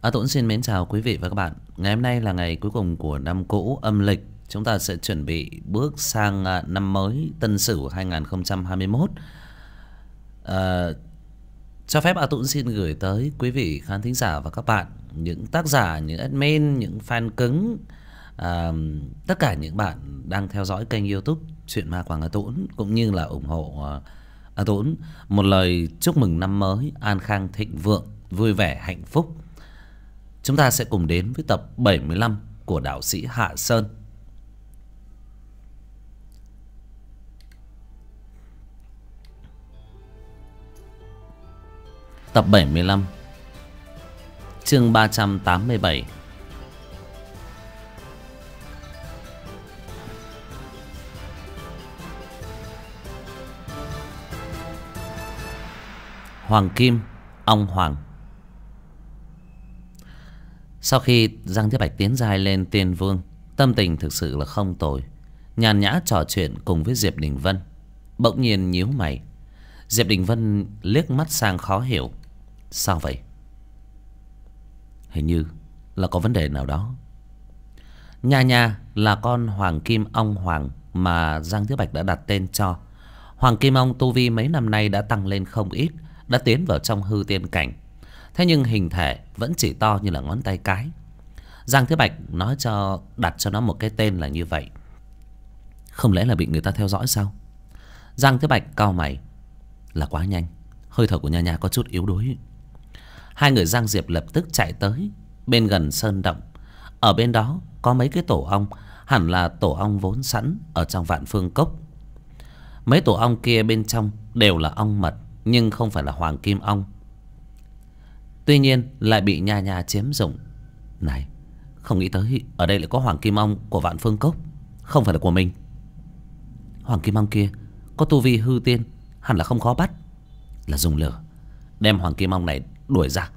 Tuấn xin mến chào quý vị và các bạn. Ngày hôm nay là ngày cuối cùng của năm cũ âm lịch. Chúng ta sẽ chuẩn bị bước sang năm mới Tân Sửu 2021. Cho phép Tuấn xin gửi tới quý vị khán thính giả và các bạn, những tác giả, những admin, những fan cứng, tất cả những bạn đang theo dõi kênh YouTube Chuyện Ma Quảng Tuấn cũng như là ủng hộ Tuấn, một lời chúc mừng năm mới an khang thịnh vượng, vui vẻ hạnh phúc. Chúng ta sẽ cùng đến với tập 75 của đạo sĩ Hạ Sơn. Tập 75, chương 387. Hoàng Kim, ong hoàng. Sau khi Giang Thiết Bạch tiến giai lên tiên vương, tâm tình thực sự là không tồi. Nhàn nhã trò chuyện cùng với Diệp Đình Vân. Bỗng nhiên nhíu mày. Diệp Đình Vân liếc mắt sang khó hiểu. Sao vậy? Hình như là có vấn đề nào đó. Nha Nha là con Hoàng Kim ong hoàng mà Giang Thiết Bạch đã đặt tên cho. Hoàng Kim ong tu vi mấy năm nay đã tăng lên không ít, đã tiến vào trong hư tiên cảnh. Thế nhưng hình thể vẫn chỉ to như là ngón tay cái. Giang Thiết Bạch đặt cho nó một cái tên là như vậy. Không lẽ là bị người ta theo dõi sao? Giang Thiết Bạch cau mày. Là quá nhanh, hơi thở của Nha Nha có chút yếu đuối. Hai người Giang Diệp lập tức chạy tới bên gần sơn động. Ở bên đó có mấy cái tổ ong, hẳn là tổ ong vốn sẵn ở trong Vạn Phương Cốc. Mấy tổ ong kia bên trong đều là ong mật, nhưng không phải là hoàng kim ong. Tuy nhiên lại bị Nha Nha chiếm dụng. Này, không nghĩ tới ở đây lại có hoàng kim ong của Vạn Phương Cốc, không phải là của mình. Hoàng kim ong kia có tu vi hư tiên, hẳn là không khó bắt. Là dùng lửa đem hoàng kim ong này đuổi ra.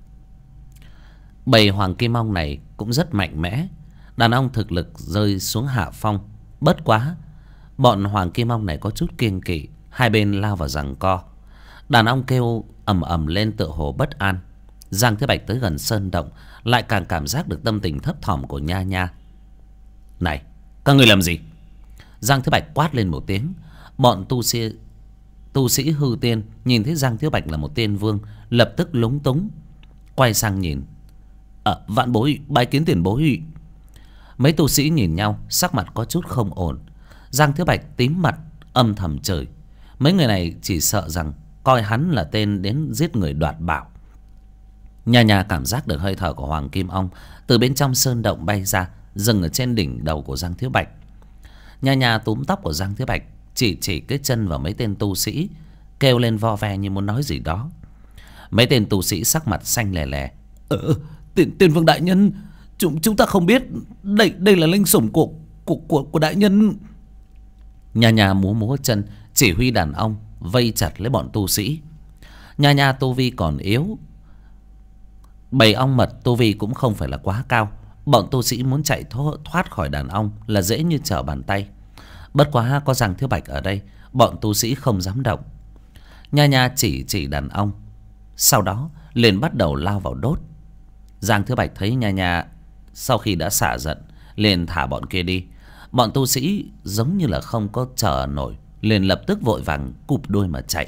Bầy hoàng kim ong này cũng rất mạnh mẽ. Đàn ong thực lực rơi xuống hạ phong. Bất quá bọn hoàng kim ong này có chút kiêng kỵ. Hai bên lao vào giằng co. Đàn ong kêu ầm ầm lên tựa hồ bất an. Giang Thế Bạch tới gần sơn động, lại càng cảm giác được tâm tình thấp thỏm của Nha Nha. Này, các người làm gì? Giang Thế Bạch quát lên một tiếng. Bọn tu sĩ hư tiên nhìn thấy Giang Thế Bạch là một tiên vương, lập tức lúng túng, quay sang nhìn. Vạn bối bái kiến tiền bối. Mấy tu sĩ nhìn nhau, sắc mặt có chút không ổn. Giang Thế Bạch tím mặt, âm thầm chửi. Mấy người này chỉ sợ rằng coi hắn là tên đến giết người đoạt bảo. Nha Nha cảm giác được hơi thở của Hoàng Kim ong từ bên trong sơn động bay ra, dừng ở trên đỉnh đầu của Giang Thiếu Bạch. Nha Nha túm tóc của Giang Thiếu Bạch, chỉ cái chân vào mấy tên tu sĩ, kêu lên vo ve như muốn nói gì đó. Mấy tên tu sĩ sắc mặt xanh lè lè. Tiên vương đại nhân, chúng ta không biết đây là linh sủng của đại nhân. Nha Nha múa chân chỉ huy đàn ong vây chặt lấy bọn tu sĩ. Nha Nha tu vi còn yếu, bầy ong mật tu vi cũng không phải là quá cao. Bọn tu sĩ muốn chạy thoát khỏi đàn ong là dễ như trở bàn tay. Bất quá có Giang Thiếu Bạch ở đây, bọn tu sĩ không dám động. Nha Nha chỉ đàn ong, sau đó liền bắt đầu lao vào đốt. Giang Thiếu Bạch thấy Nha Nha sau khi đã xả giận, liền thả bọn kia đi. Bọn tu sĩ giống như là không có chờ nổi, liền lập tức vội vàng cụp đuôi mà chạy.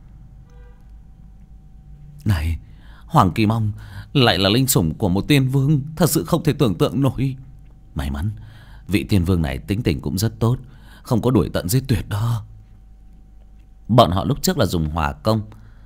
Này, Hoàng Kim ong lại là linh sủng của một tiên vương, thật sự không thể tưởng tượng nổi. May mắn vị tiên vương này tính tình cũng rất tốt, không có đuổi tận giết tuyệt đó. Bọn họ lúc trước là dùng hỏa công,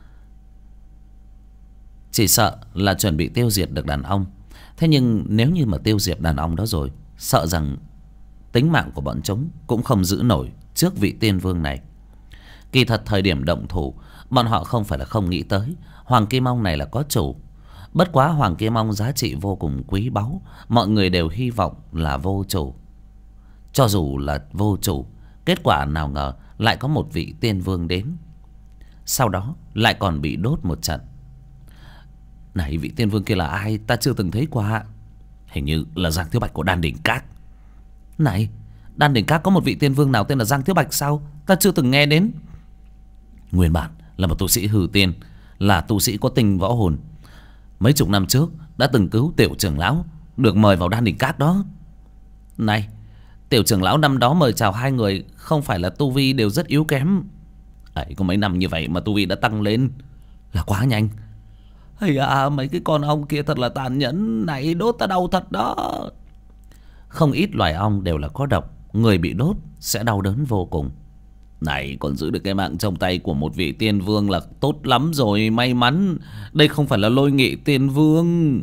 chỉ sợ là chuẩn bị tiêu diệt được đàn ong. Thế nhưng nếu như mà tiêu diệt đàn ong đó rồi, sợ rằng tính mạng của bọn chúng cũng không giữ nổi trước vị tiên vương này. Kỳ thật thời điểm động thủ, bọn họ không phải là không nghĩ tới Hoàng Kim ong này là có chủ. Bất quá Hoàng Kim ong giá trị vô cùng quý báu, mọi người đều hy vọng là vô chủ. Cho dù là vô chủ, kết quả nào ngờ lại có một vị tiên vương đến, sau đó lại còn bị đốt một trận. Này, vị tiên vương kia là ai? Ta chưa từng thấy qua. Hình như là Giang Thiếu Bạch của Đan Đỉnh Các. Này, Đan Đỉnh Các có một vị tiên vương nào tên là Giang Thiếu Bạch sao? Ta chưa từng nghe đến. Nguyên bản là một tu sĩ hư tiên, là tu sĩ có tinh võ hồn. mấy chục năm trước đã từng cứu tiểu trưởng lão, được mời vào Đan Đỉnh Cát đó. Này, tiểu trưởng lão năm đó mời chào hai người không phải là tu vi đều rất yếu kém. Ấy, có mấy năm như vậy mà tu vi đã tăng lên là quá nhanh. Hay à, mấy cái con ong kia thật là tàn nhẫn, này đốt ta đau thật đó. Không ít loài ong đều là có độc, người bị đốt sẽ đau đớn vô cùng. Này, còn giữ được cái mạng trong tay của một vị tiên vương là tốt lắm rồi, may mắn. Đây không phải là Lôi Nghị tiên vương.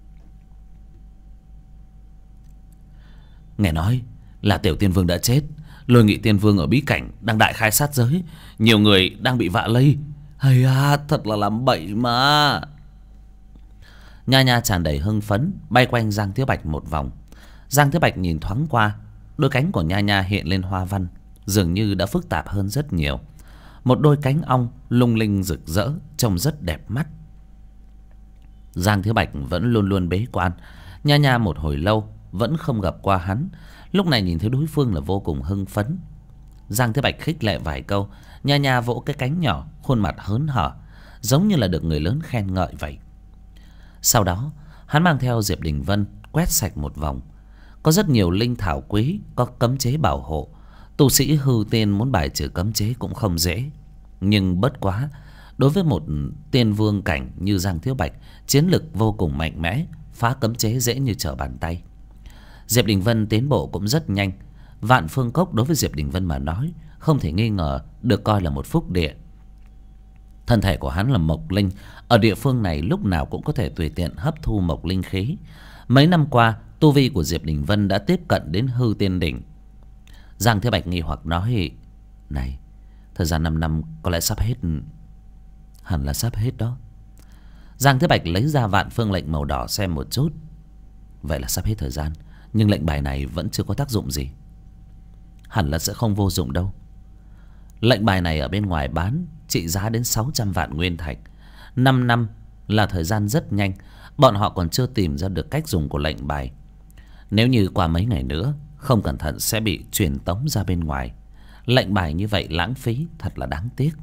Nghe nói là tiểu tiên vương đã chết, Lôi Nghị tiên vương ở bí cảnh đang đại khai sát giới, nhiều người đang bị vạ lây. Hay à, thật là làm bậy mà. Nha Nha tràn đầy hưng phấn bay quanh Giang Thiếu Bạch một vòng. Giang Thiếu Bạch nhìn thoáng qua, đôi cánh của Nha Nha hiện lên hoa văn, dường như đã phức tạp hơn rất nhiều. Một đôi cánh ong lung linh rực rỡ, trông rất đẹp mắt. Giang Thiếu Bạch vẫn luôn luôn bế quan. Nha Nha một hồi lâu vẫn không gặp qua hắn, lúc này nhìn thấy đối phương là vô cùng hưng phấn. Giang Thiếu Bạch khích lệ vài câu, Nha Nha vỗ cái cánh nhỏ, khuôn mặt hớn hở, giống như là được người lớn khen ngợi vậy. Sau đó hắn mang theo Diệp Đình Vân quét sạch một vòng. Có rất nhiều linh thảo quý, có cấm chế bảo hộ. Tu sĩ hư tiên muốn bài trừ cấm chế cũng không dễ. Nhưng bất quá, đối với một tiên vương cảnh như Giang Thiếu Bạch, chiến lực vô cùng mạnh mẽ, phá cấm chế dễ như trở bàn tay. Diệp Đình Vân tiến bộ cũng rất nhanh. Vạn Phương Cốc đối với Diệp Đình Vân mà nói, không thể nghi ngờ được coi là một phúc địa. Thân thể của hắn là mộc linh, ở địa phương này lúc nào cũng có thể tùy tiện hấp thu mộc linh khí. Mấy năm qua, tu vi của Diệp Đình Vân đã tiếp cận đến hư tiên đỉnh. Giang Thế Bạch nghi hoặc nói: Này, thời gian 5 năm có lẽ sắp hết. Hẳn là sắp hết đó. Giang Thế Bạch lấy ra Vạn Phương lệnh màu đỏ xem một chút. Vậy là sắp hết thời gian, nhưng lệnh bài này vẫn chưa có tác dụng gì. Hẳn là sẽ không vô dụng đâu. Lệnh bài này ở bên ngoài bán trị giá đến 600 vạn nguyên thạch. 5 năm là thời gian rất nhanh. Bọn họ còn chưa tìm ra được cách dùng của lệnh bài. Nếu như qua mấy ngày nữa không cẩn thận sẽ bị truyền tống ra bên ngoài. Lệnh bài như vậy lãng phí, thật là đáng tiếc.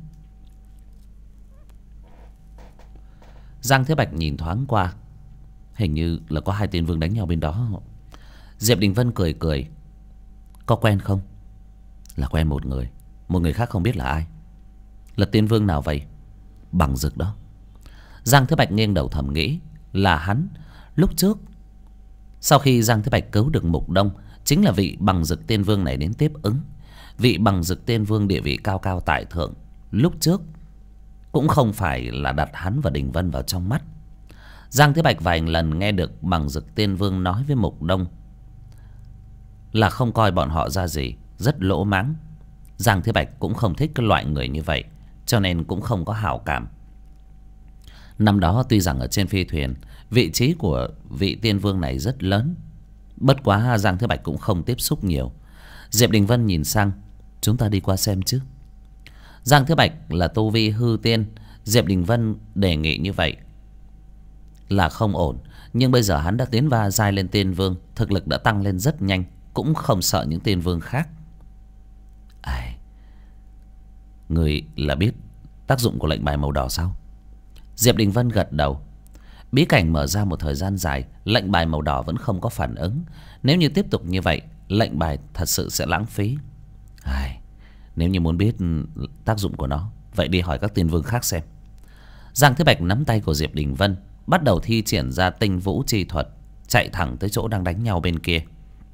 Giang Thế Bạch nhìn thoáng qua, hình như là có hai tiên vương đánh nhau bên đó. Diệp Đình Vân cười cười: Có quen không? Là quen một người, một người khác không biết là ai. Là tiên vương nào vậy? Bằng Dực đó. Giang Thế Bạch nghiêng đầu thầm nghĩ là hắn. Lúc trước sau khi Giang Thế Bạch cứu được Mục Đông, chính là vị Bằng Dực tiên vương này đến tiếp ứng. Vị Bằng Dực tiên vương địa vị cao cao tại thượng, lúc trước cũng không phải là đặt hắn và Đình Vân vào trong mắt. Giang Thế Bạch vài lần nghe được Bằng Dực tiên vương nói với Mục Đông là không coi bọn họ ra gì, rất lỗ mãng. Giang Thế Bạch cũng không thích cái loại người như vậy, cho nên cũng không có hảo cảm. Năm đó tuy rằng ở trên phi thuyền, vị trí của vị tiên vương này rất lớn, bất quá Giang Thế Bạch cũng không tiếp xúc nhiều. Diệp Đình Vân nhìn sang: Chúng ta đi qua xem chứ. Giang Thế Bạch là tu vi hư tiên, Diệp Đình Vân đề nghị như vậy là không ổn. Nhưng bây giờ hắn đã tiến va giai lên tiên vương, thực lực đã tăng lên rất nhanh, cũng không sợ những tiên vương khác. Ai, người là biết tác dụng của lệnh bài màu đỏ sao? Diệp Đình Vân gật đầu. Bí cảnh mở ra một thời gian dài, lệnh bài màu đỏ vẫn không có phản ứng. Nếu như tiếp tục như vậy, lệnh bài thật sự sẽ lãng phí. Ai, nếu như muốn biết tác dụng của nó, vậy đi hỏi các tiên vương khác xem. Giang Thế Bạch nắm tay của Diệp Đình Vân, bắt đầu thi triển ra tinh vũ chi thuật, chạy thẳng tới chỗ đang đánh nhau bên kia.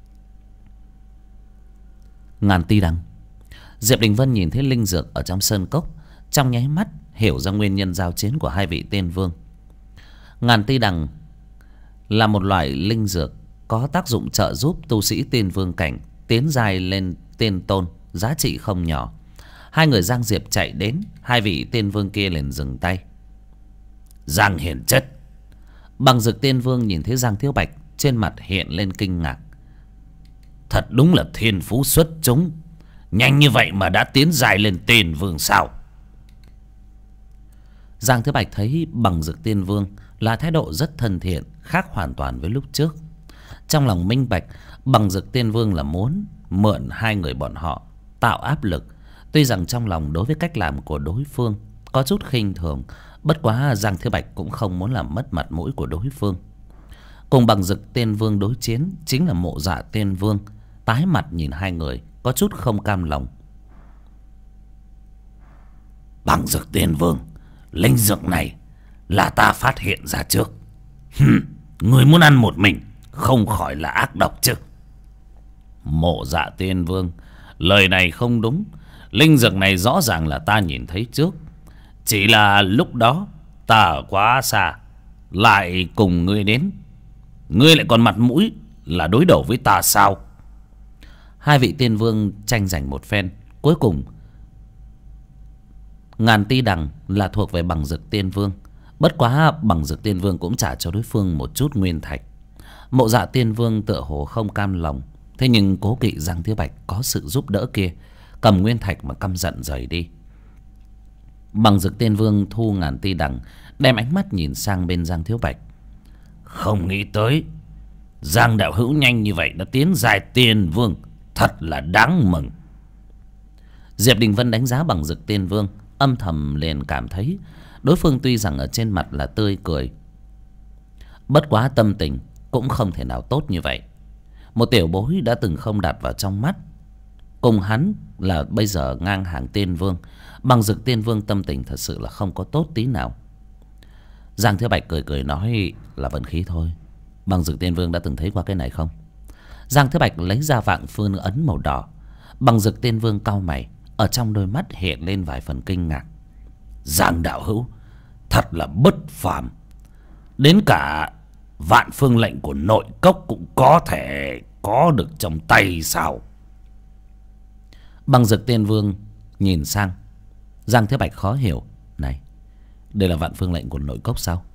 Ngàn ti đằng. Diệp Đình Vân nhìn thấy linh dược ở trong sơn cốc, trong nháy mắt hiểu ra nguyên nhân giao chiến của hai vị tiên vương. Ngàn ti đằng là một loại linh dược có tác dụng trợ giúp tu sĩ tiên vương cảnh tiến giai lên tiên tôn, giá trị không nhỏ. Hai người Giang Diệp chạy đến, hai vị tiên vương kia liền dừng tay. Giang hiền chất. Bằng Dực tiên vương nhìn thấy Giang Thiếu Bạch, trên mặt hiện lên kinh ngạc. Thật đúng là thiên phú xuất chúng, nhanh như vậy mà đã tiến giai lên tiên vương sao? Giang Thiếu Bạch thấy Bằng Dực tiên vương là thái độ rất thân thiện, khác hoàn toàn với lúc trước. Trong lòng minh bạch, Bằng Dực tiên vương là muốn mượn hai người bọn họ tạo áp lực. Tuy rằng trong lòng đối với cách làm của đối phương có chút khinh thường. Bất quá Giang Thiếu Bạch cũng không muốn làm mất mặt mũi của đối phương. Cùng Bằng Dực Tiên Vương đối chiến chính là Mộ Dạ Tiên Vương. Tái mặt nhìn hai người, có chút không cam lòng. Bằng Dực Tiên Vương, linh dược này là ta phát hiện ra trước. Người muốn ăn một mình, không khỏi là ác độc chứ. Mộ Dạ Tiên Vương, lời này không đúng. Linh dược này rõ ràng là ta nhìn thấy trước. Chỉ là lúc đó ta ở quá xa, lại cùng ngươi đến. Ngươi lại còn mặt mũi là đối đầu với ta sao? Hai vị tiên vương tranh giành một phen. Cuối cùng Ngàn Ti Đằng là thuộc về Bằng Dực Tiên Vương. Bất quá Bằng Dực Tiên Vương cũng trả cho đối phương một chút nguyên thạch. Mộ Dạ Tiên Vương tựa hồ không cam lòng, thế nhưng cố kỵ Giang Thiếu Bạch có sự giúp đỡ kia, cầm nguyên thạch mà căm giận rời đi. Bằng Dực Tiên Vương thu Ngàn Ti Đằng, đem ánh mắt nhìn sang bên Giang Thiếu Bạch. Không nghĩ tới Giang đạo hữu nhanh như vậy đã tiến giai Tiên Vương, thật là đáng mừng. Diệp Đình Vân đánh giá Bằng Dực Tiên Vương, âm thầm liền cảm thấy đối phương tuy rằng ở trên mặt là tươi cười, bất quá tâm tình cũng không thể nào tốt như vậy. Một tiểu bối đã từng không đặt vào trong mắt, cùng hắn là bây giờ ngang hàng Tiên Vương. Bằng Dực Tiên Vương tâm tình thật sự là không có tốt tí nào. Giang Thiếu Bạch cười cười nói là vận khí thôi. Bằng Dực Tiên Vương đã từng thấy qua cái này không? Giang Thiếu Bạch lấy ra vạn phương ấn màu đỏ. Bằng Dực Tiên Vương cau mày, ở trong đôi mắt hiện lên vài phần kinh ngạc. Giang đạo hữu thật là bất phàm, đến cả vạn phương lệnh của nội cốc cũng có thể có được trong tay sao? Bằng Dực Tiên Vương nhìn sang Giang Thiếu Bạch khó hiểu. Này, đây là vạn phương lệnh của nội cốc sao?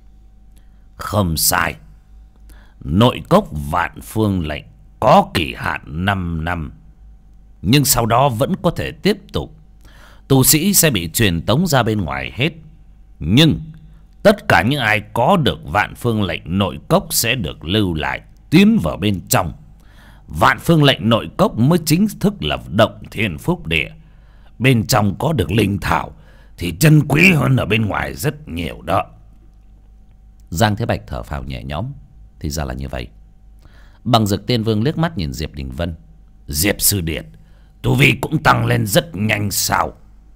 Không sai. Nội cốc vạn phương lệnh có kỳ hạn 5 năm, nhưng sau đó vẫn có thể tiếp tục. Tu sĩ sẽ bị truyền tống ra bên ngoài hết, nhưng tất cả những ai có được vạn phương lệnh nội cốc sẽ được lưu lại, tiến vào bên trong. Vạn phương lệnh nội cốc mới chính thức là động thiên phúc địa. Bên trong có được linh thảo thì chân quý hơn ở bên ngoài rất nhiều đó. Giang Thế Bạch thở phào nhẹ nhõm. Thì ra là như vậy. Bằng Dực Tiên Vương liếc mắt nhìn Diệp Đình Vân. Diệp sư điệt, tu vi cũng tăng lên rất nhanh sao?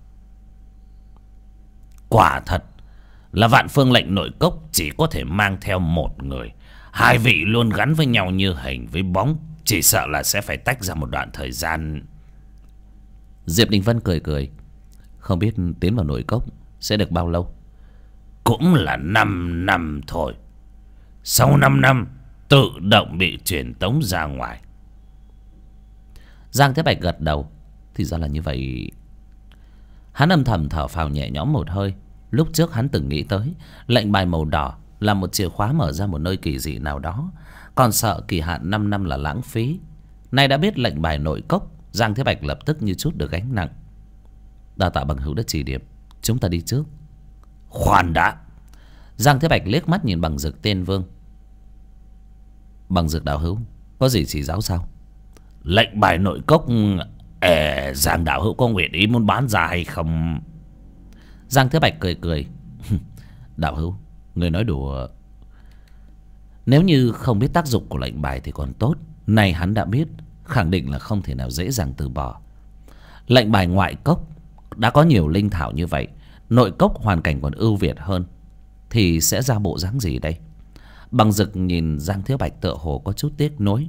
Quả thật là vạn phương lệnh nội cốc chỉ có thể mang theo một người. Hai vị luôn gắn với nhau như hình với bóng, chỉ sợ là sẽ phải tách ra một đoạn thời gian. Diệp Đình Vân cười cười. Không biết tiến vào nội cốc sẽ được bao lâu? Cũng là 5 năm thôi. Sau 5 năm tự động bị truyền tống ra ngoài. Giang Thế Bạch gật đầu. Thì ra là như vậy. Hắn âm thầm thở phào nhẹ nhõm một hơi. Lúc trước hắn từng nghĩ tới lệnh bài màu đỏ là một chìa khóa mở ra một nơi kỳ dị nào đó, còn sợ kỳ hạn 5 năm là lãng phí. Nay đã biết lệnh bài nội cốc, Giang Thế Bạch lập tức như chút được gánh nặng. Đa tạ bằng hữu đã chỉ điểm, chúng ta đi trước. Khoan đã. Giang Thế Bạch liếc mắt nhìn Bằng Dực Tiên Vương. Bằng Dực đạo hữu có gì chỉ giáo sao? Lệnh bài nội cốc Giang đạo hữu có nguyện ý muốn bán ra hay không? Giang Thế Bạch cười cười. Đạo hữu, người nói đùa. Nếu như không biết tác dụng của lệnh bài thì còn tốt. Này hắn đã biết, khẳng định là không thể nào dễ dàng từ bỏ. Lệnh bài ngoại cốc đã có nhiều linh thảo như vậy, nội cốc hoàn cảnh còn ưu việt hơn, thì sẽ ra bộ dáng gì đây? Bằng Dực nhìn Giang Thiếu Bạch tựa hồ có chút tiếc nuối.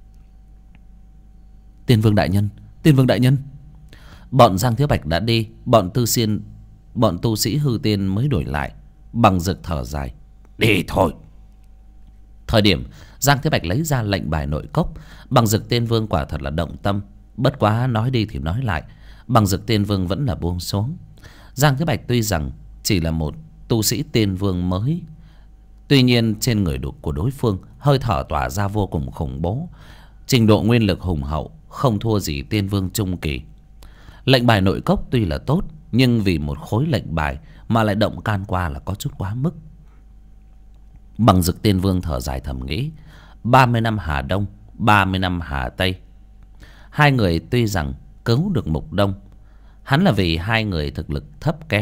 Tiên Vương đại nhân, Tiên Vương đại nhân. Bọn Giang Thiếu Bạch đã đi, bọn tu sĩ hư tiên mới đổi lại. Bằng Dực thở dài. Đi thôi. Thời điểm Giang Thế Bạch lấy ra lệnh bài nội cốc, Bằng Dực Tiên Vương quả thật là động tâm. Bất quá nói đi thì nói lại, Bằng Dực Tiên Vương vẫn là buông xuống. Giang Thế Bạch tuy rằng chỉ là một tu sĩ tiên vương mới, tuy nhiên trên người của đối phương hơi thở tỏa ra vô cùng khủng bố, trình độ nguyên lực hùng hậu, không thua gì tiên vương trung kỳ. Lệnh bài nội cốc tuy là tốt, nhưng vì một khối lệnh bài mà lại động can qua là có chút quá mức. Bằng Dực Tiên Vương thở dài thầm nghĩ, 30 năm Hà Đông, 30 năm Hà Tây. Hai người tuy rằng cứu được Mục Đông, hắn là vì hai người thực lực thấp kém,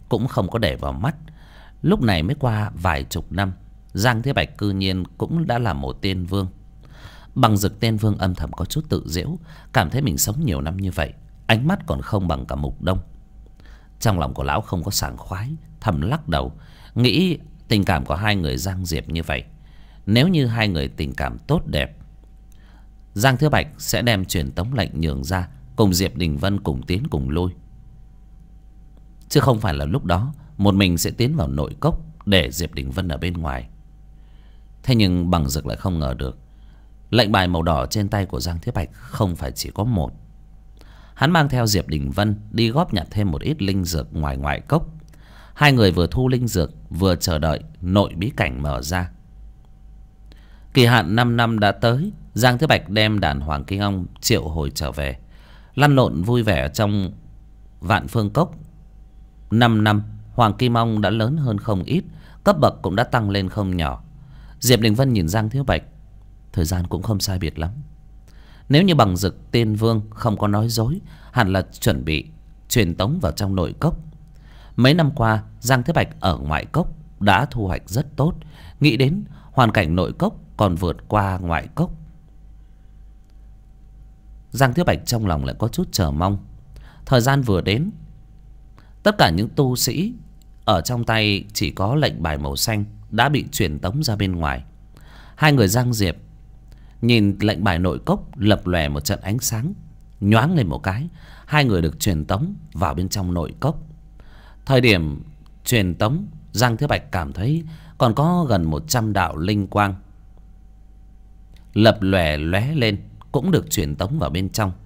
cũng không có để vào mắt. Lúc này mới qua vài chục năm, Giang Thế Bạch cư nhiên cũng đã là một tên vương. Bằng Dực tên vương âm thầm có chút tự giễu, cảm thấy mình sống nhiều năm như vậy, ánh mắt còn không bằng cả Mục Đông. Trong lòng của lão không có sảng khoái, thầm lắc đầu, nghĩ tình cảm của hai người Giang Diệp như vậy, nếu như hai người tình cảm tốt đẹp, Giang Thế Bạch sẽ đem truyền tống lệnh nhường ra, cùng Diệp Đình Vân cùng tiến cùng lui, chứ không phải là lúc đó một mình sẽ tiến vào nội cốc để Diệp Đình Vân ở bên ngoài. Thế nhưng Bằng Dực lại không ngờ được, lệnh bài màu đỏ trên tay của Giang Thế Bạch không phải chỉ có một. Hắn mang theo Diệp Đình Vân đi góp nhặt thêm một ít linh dược ngoài ngoại cốc. Hai người vừa thu linh dược, vừa chờ đợi nội bí cảnh mở ra. Kỳ hạn 5 năm đã tới, Giang Thế Bạch đem đàn Hoàng Kim Ong triệu hồi trở về, lăn lộn vui vẻ trong Vạn Phương Cốc. 5 năm, Hoàng Kim Ong đã lớn hơn không ít, cấp bậc cũng đã tăng lên không nhỏ. Diệp Đình Vân nhìn Giang Thế Bạch, thời gian cũng không sai biệt lắm. Nếu như Bằng Dực tên vương không có nói dối, hẳn là chuẩn bị truyền tống vào trong nội cốc. Mấy năm qua, Giang Thế Bạch ở ngoại cốc đã thu hoạch rất tốt, nghĩ đến hoàn cảnh nội cốc còn vượt qua ngoại cốc, Giang Thế Bạch trong lòng lại có chút chờ mong. Thời gian vừa đến, tất cả những tu sĩ ở trong tay chỉ có lệnh bài màu xanh đã bị truyền tống ra bên ngoài. Hai người Giang Diệp nhìn lệnh bài nội cốc lập lòe một trận ánh sáng, nhoáng lên một cái, hai người được truyền tống vào bên trong nội cốc. Thời điểm truyền tống, Giang Thế Bạch cảm thấy còn có gần 100 đạo linh quang lập lòe lóe lên, cũng được truyền tống vào bên trong.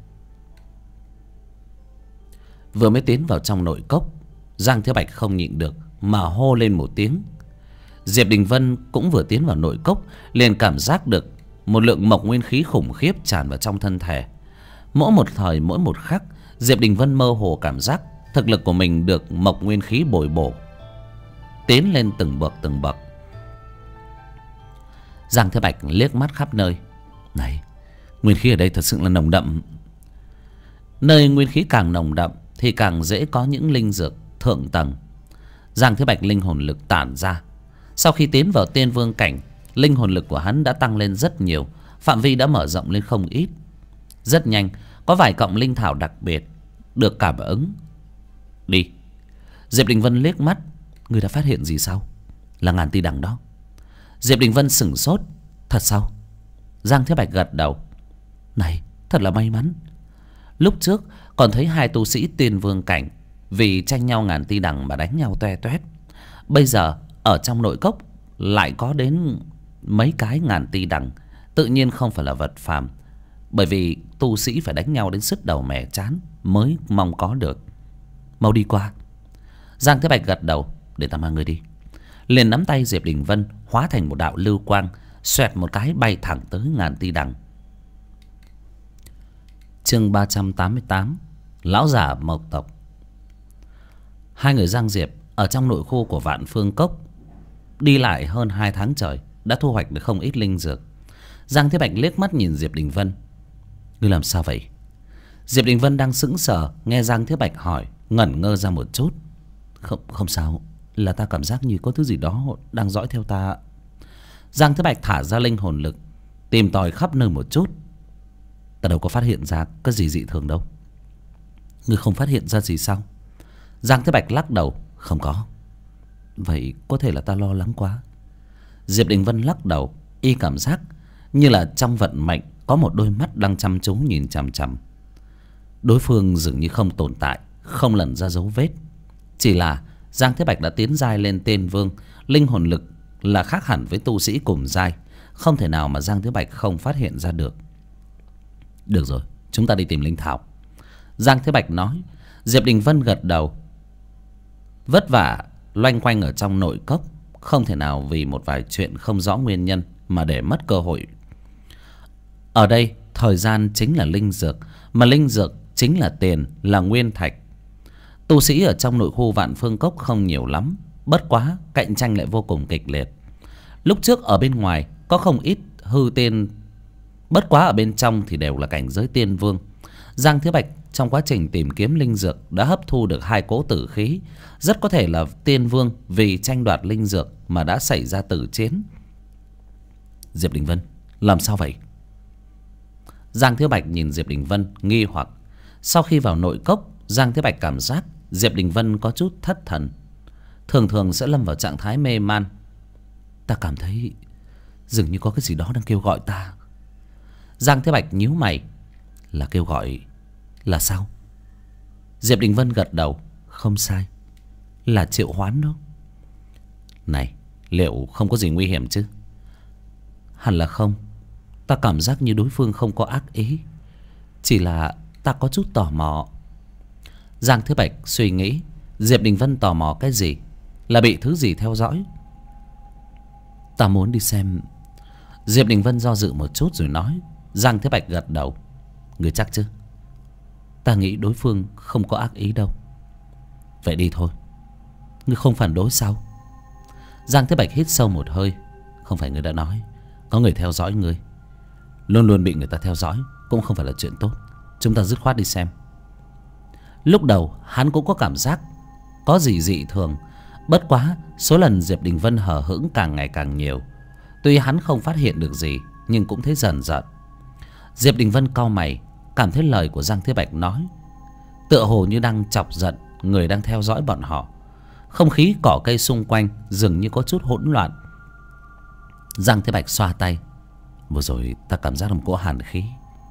Vừa mới tiến vào trong nội cốc, Giang Thế Bạch không nhịn được mà hô lên một tiếng. Diệp Đình Vân cũng vừa tiến vào nội cốc, liền cảm giác được một lượng mộc nguyên khí khủng khiếp tràn vào trong thân thể. Mỗi một thời mỗi một khắc, Diệp Đình Vân mơ hồ cảm giác thực lực của mình được mộc nguyên khí bồi bổ, tiến lên từng bậc từng bậc. Giang Thế Bạch liếc mắt khắp nơi, này, nguyên khí ở đây thật sự là nồng đậm. Nơi nguyên khí càng nồng đậm thì càng dễ có những linh dược thượng tầng. Giang Thế Bạch linh hồn lực tản ra. Sau khi tiến vào tiên vương cảnh, linh hồn lực của hắn đã tăng lên rất nhiều, phạm vi đã mở rộng lên không ít. Rất nhanh, có vài cọng linh thảo đặc biệt được cảm ứng. Đi. Diệp Đình Vân liếc mắt, người đã phát hiện gì sao? Là ngàn ti đằng đó. Diệp Đình Vân sửng sốt, thật sao? Giang Thế Bạch gật đầu, này, thật là may mắn. Lúc trước còn thấy hai tu sĩ tiên vương cảnh vì tranh nhau ngàn ti đằng mà đánh nhau toe toét. Bây giờ ở trong nội cốc lại có đến mấy cái ngàn ti đằng, tự nhiên không phải là vật phàm, bởi vì tu sĩ phải đánh nhau đến sứt đầu mẻ chán mới mong có được. Mau đi qua. Giang Thế Bạch gật đầu, để ta mang người đi. Liền nắm tay Diệp Đình Vân hóa thành một đạo lưu quang, xoẹt một cái bay thẳng tới ngàn ti đằng. Chương 388, lão giả mộc tộc. Hai người Giang Diệp ở trong nội khu của Vạn Phương Cốc đi lại hơn 2 tháng trời, đã thu hoạch được không ít linh dược. Giang Thế Bạch liếc mắt nhìn Diệp Đình Vân, ngươi làm sao vậy? Diệp Đình Vân đang sững sờ nghe Giang Thế Bạch hỏi, ngẩn ngơ ra một chút. Không sao, là ta cảm giác như có thứ gì đó đang dõi theo ta. Giang Thế Bạch thả ra linh hồn lực, tìm tòi khắp nơi một chút. Ta đâu có phát hiện ra cái gì dị thường đâu. Ngươi không phát hiện ra gì sao? Giang Thế Bạch lắc đầu, không có. Vậy có thể là ta lo lắng quá. Diệp Đình Vân lắc đầu, y cảm giác như là trong vận mệnh có một đôi mắt đang chăm chú nhìn chằm chằm. Đối phương dường như không tồn tại, không lần ra dấu vết. Chỉ là Giang Thế Bạch đã tiến giai lên tên vương, linh hồn lực là khác hẳn với tu sĩ cùng giai, không thể nào mà Giang Thế Bạch không phát hiện ra được. Được rồi, chúng ta đi tìm linh thảo. Giang Thế Bạch nói. Diệp Đình Vân gật đầu. Vất vả loanh quanh ở trong nội cốc, không thể nào vì một vài chuyện không rõ nguyên nhân mà để mất cơ hội. Ở đây thời gian chính là linh dược, mà linh dược chính là tiền, là nguyên thạch. Tu sĩ ở trong nội khu Vạn Phương Cốc không nhiều lắm, bất quá cạnh tranh lại vô cùng kịch liệt. Lúc trước ở bên ngoài có không ít hư tên, bất quá ở bên trong thì đều là cảnh giới tiên vương. Giang Thế Bạch trong quá trình tìm kiếm linh dược đã hấp thu được 2 cỗ tử khí. Rất có thể là Tiên Vương vì tranh đoạt linh dược mà đã xảy ra tử chiến. Diệp Đình Vân, làm sao vậy? Giang Thiếu Bạch nhìn Diệp Đình Vân nghi hoặc. Sau khi vào nội cốc, Giang Thiếu Bạch cảm giác Diệp Đình Vân có chút thất thần, thường thường sẽ lâm vào trạng thái mê man. Ta cảm thấy dường như có cái gì đó đang kêu gọi ta. Giang Thế Bạch nhíu mày. Là kêu gọi là sao? Diệp Đình Vân gật đầu. Không sai, là triệu hoán đó. Này, liệu không có gì nguy hiểm chứ? Hẳn là không. Ta cảm giác như đối phương không có ác ý, chỉ là ta có chút tò mò. Giang Thế Bạch suy nghĩ Diệp Đình Vân tò mò cái gì, là bị thứ gì theo dõi. Ta muốn đi xem. Diệp Đình Vân do dự một chút rồi nói. Giang Thế Bạch gật đầu. Người chắc chứ? Ta nghĩ đối phương không có ác ý đâu. Vậy đi thôi. Ngươi không phản đối sao? Giang Thế Bạch hít sâu một hơi. Không phải ngươi đã nói có người theo dõi ngươi? Luôn luôn bị người ta theo dõi cũng không phải là chuyện tốt. Chúng ta dứt khoát đi xem. Lúc đầu hắn cũng có cảm giác có gì dị thường. Bất quá số lần Diệp Đình Vân hờ hững càng ngày càng nhiều. Tuy hắn không phát hiện được gì, nhưng cũng thấy dần dần. Diệp Đình Vân cau mày, cảm thấy lời của Giang Thế Bạch nói tựa hồ như đang chọc giận người đang theo dõi bọn họ. Không khí cỏ cây xung quanh dường như có chút hỗn loạn. Giang Thế Bạch xoa tay. Vừa rồi ta cảm giác một cỗ hàn khí.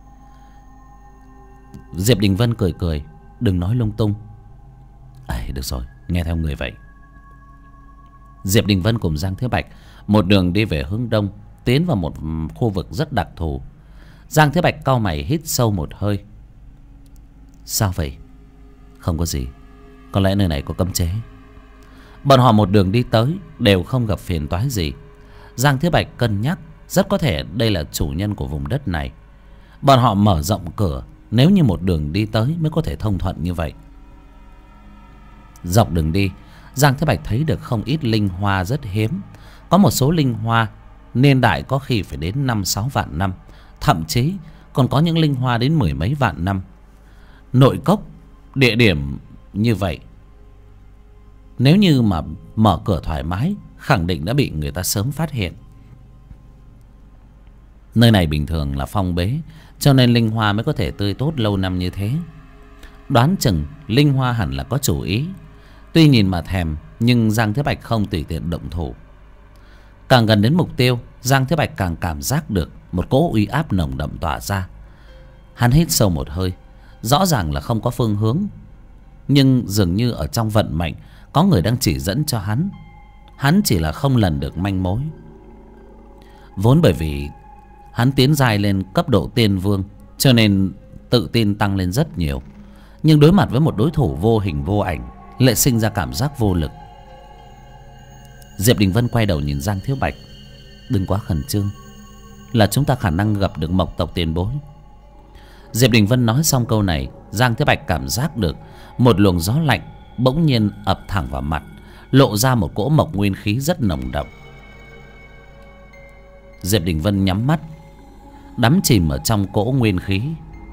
Diệp Đình Vân cười cười. Đừng nói lung tung. Được rồi, nghe theo người vậy. Diệp Đình Vân cùng Giang Thế Bạch một đường đi về hướng đông, tiến vào một khu vực rất đặc thù. Giang Thế Bạch cau mày hít sâu một hơi. Sao vậy? Không có gì, có lẽ nơi này có cấm chế. Bọn họ một đường đi tới đều không gặp phiền toái gì. Giang Thế Bạch cân nhắc rất có thể đây là chủ nhân của vùng đất này. Bọn họ mở rộng cửa, nếu như một đường đi tới mới có thể thông thuận như vậy. Dọc đường đi, Giang Thế Bạch thấy được không ít linh hoa rất hiếm. Có một số linh hoa niên đại có khi phải đến 5-6 vạn năm, thậm chí còn có những linh hoa đến 10 mấy vạn năm. Nội cốc, địa điểm như vậy, nếu như mà mở cửa thoải mái, khẳng định đã bị người ta sớm phát hiện. Nơi này bình thường là phong bế, cho nên linh hoa mới có thể tươi tốt lâu năm như thế. Đoán chừng linh hoa hẳn là có chủ ý. Tuy nhìn mà thèm, nhưng Giang Thế Bạch không tùy tiện động thủ. Càng gần đến mục tiêu, Giang Thế Bạch càng cảm giác được một cỗ uy áp nồng đậm tỏa ra. Hắn hít sâu một hơi. Rõ ràng là không có phương hướng, nhưng dường như ở trong vận mệnh có người đang chỉ dẫn cho hắn. Hắn chỉ là không lần được manh mối. Vốn bởi vì hắn tiến giai lên cấp độ tiên vương, cho nên tự tin tăng lên rất nhiều. Nhưng đối mặt với một đối thủ vô hình vô ảnh, lại sinh ra cảm giác vô lực. Diệp Đình Vân quay đầu nhìn Giang Thiếu Bạch. Đừng quá khẩn trương, là chúng ta khả năng gặp được Mộc tộc tiền bối. Diệp Đình Vân nói xong câu này, Giang Thế Bạch cảm giác được một luồng gió lạnh bỗng nhiên ập thẳng vào mặt, lộ ra một cỗ mộc nguyên khí rất nồng đậm. Diệp Đình Vân nhắm mắt, đắm chìm ở trong cỗ nguyên khí.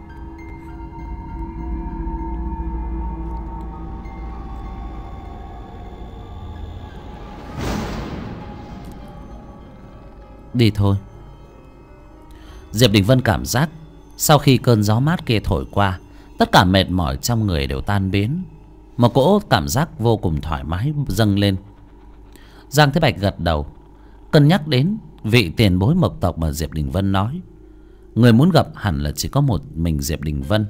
Đi thôi. Diệp Đình Vân cảm giác sau khi cơn gió mát kia thổi qua, tất cả mệt mỏi trong người đều tan biến. Một cỗ cảm giác vô cùng thoải mái dâng lên. Giang Thế Bạch gật đầu, cân nhắc đến vị tiền bối Mộc tộc mà Diệp Đình Vân nói. Người muốn gặp hẳn là chỉ có một mình Diệp Đình Vân.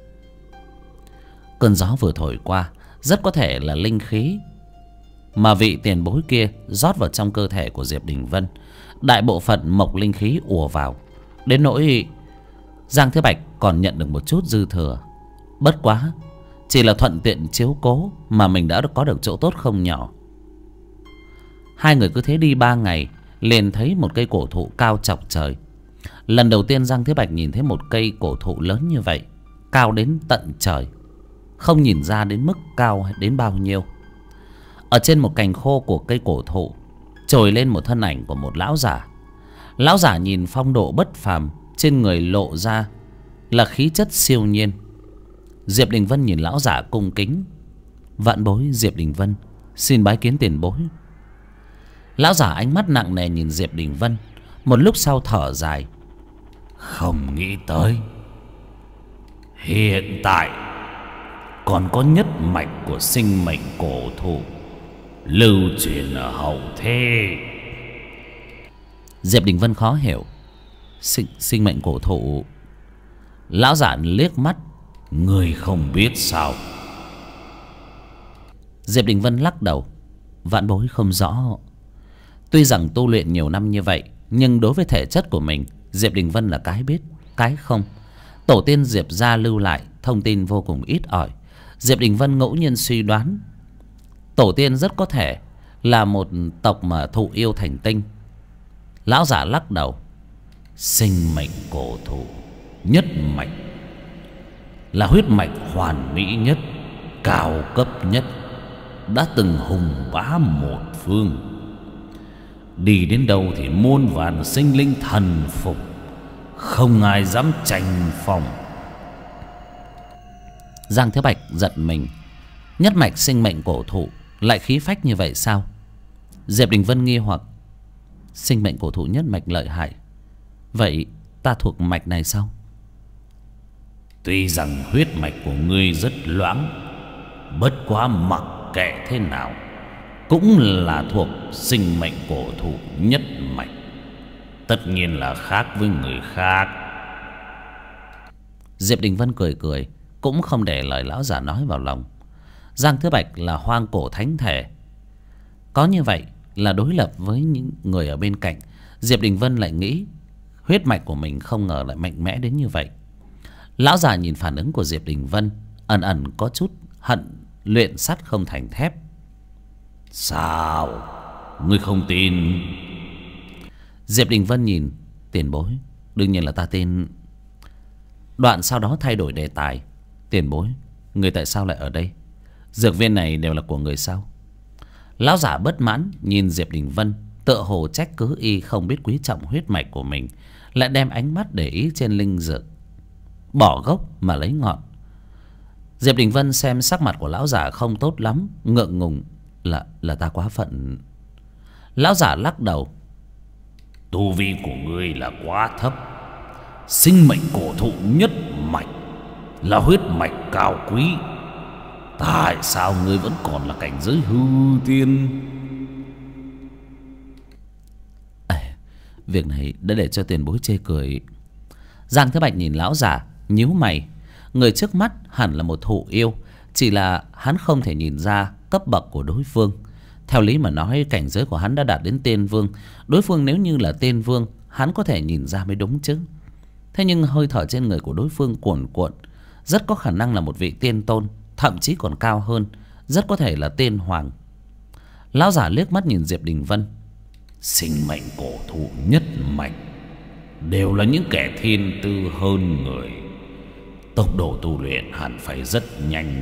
Cơn gió vừa thổi qua, rất có thể là linh khí mà vị tiền bối kia rót vào trong cơ thể của Diệp Đình Vân. Đại bộ phận mộc linh khí ùa vào, đến nỗi Giang Thế Bạch còn nhận được một chút dư thừa. Bất quá chỉ là thuận tiện chiếu cố mà mình đã có được chỗ tốt không nhỏ. Hai người cứ thế đi 3 ngày, liền thấy một cây cổ thụ cao chọc trời. Lần đầu tiên Giang Thế Bạch nhìn thấy một cây cổ thụ lớn như vậy, cao đến tận trời, không nhìn ra đến mức cao đến bao nhiêu. Ở trên một cành khô của cây cổ thụ trồi lên một thân ảnh của một lão giả. Lão giả nhìn phong độ bất phàm, trên người lộ ra là khí chất siêu nhiên. Diệp Đình Vân nhìn lão giả cung kính: Vạn bối Diệp Đình Vân xin bái kiến tiền bối. Lão giả ánh mắt nặng nề nhìn Diệp Đình Vân, một lúc sau thở dài: Không nghĩ tới hiện tại còn có nhất mạch của sinh mệnh cổ thụ lưu truyền ở hậu thế. Diệp Đình Vân khó hiểu: Sinh mệnh cổ thụ? Lão giả liếc mắt: Người không biết sao? Diệp Đình Vân lắc đầu: Vạn bối không rõ. Tuy rằng tu luyện nhiều năm như vậy, nhưng đối với thể chất của mình, Diệp Đình Vân là cái biết cái không. Tổ tiên Diệp gia lưu lại thông tin vô cùng ít ỏi. Diệp Đình Vân ngẫu nhiên suy đoán tổ tiên rất có thể là một tộc mà thụ yêu thành tinh. Lão giả lắc đầu: Sinh mệnh cổ thụ nhất mạch là huyết mạch hoàn mỹ nhất, cao cấp nhất, đã từng hùng bá một phương. Đi đến đâu thì muôn vàn sinh linh thần phục, không ai dám tranh phong. Giang Thiếu Bạch giật mình: Nhất mạch sinh mệnh cổ thụ lại khí phách như vậy sao? Diệp Đình Vân nghi hoặc: Sinh mệnh cổ thụ nhất mạch lợi hại, vậy ta thuộc mạch này sao? Tuy rằng huyết mạch của ngươi rất loãng, bất quá mặc kệ thế nào cũng là thuộc sinh mệnh cổ thụ nhất mạch, tất nhiên là khác với người khác. Diệp Đình Vân cười cười, cũng không để lời lão giả nói vào lòng. Giang Thứ Bạch là hoang cổ thánh thể, có như vậy là đối lập với những người ở bên cạnh. Diệp Đình Vân lại nghĩ huyết mạch của mình không ngờ lại mạnh mẽ đến như vậy. Lão già nhìn phản ứng của Diệp Đình Vân, ẩn ẩn có chút hận luyện sắt không thành thép. Sao ngươi không tin? Diệp Đình Vân nhìn: Tiền bối, đương nhiên là ta tin. Đoạn sau đó thay đổi đề tài: Tiền bối, người tại sao lại ở đây? Dược viên này đều là của người sao? Lão giả bất mãn nhìn Diệp Đình Vân, tựa hồ trách cứ y không biết quý trọng huyết mạch của mình, lại đem ánh mắt để ý trên linh dược, bỏ gốc mà lấy ngọn. Diệp Đình Vân xem sắc mặt của lão giả không tốt lắm, ngượng ngùng: Là ta quá phận. Lão giả lắc đầu: Tu vi của ngươi là quá thấp. Sinh mệnh cổ thụ nhất mạch là huyết mạch cao quý, tại sao ngươi vẫn còn là cảnh giới hư tiên? Việc này đã để cho tiền bối chê cười. Giang Thế Bạch nhìn lão giả nhíu mày. Người trước mắt hẳn là một thụ yêu, chỉ là hắn không thể nhìn ra cấp bậc của đối phương. Theo lý mà nói, cảnh giới của hắn đã đạt đến tiên vương. Đối phương nếu như là tiên vương, hắn có thể nhìn ra mới đúng chứ. Thế nhưng hơi thở trên người của đối phương cuồn cuộn, rất có khả năng là một vị tiên tôn, thậm chí còn cao hơn, rất có thể là tiên hoàng. Lão giả liếc mắt nhìn Diệp Đình Vân: Sinh mệnh cổ thụ nhất mạch đều là những kẻ thiên tư hơn người, tốc độ tu luyện hẳn phải rất nhanh.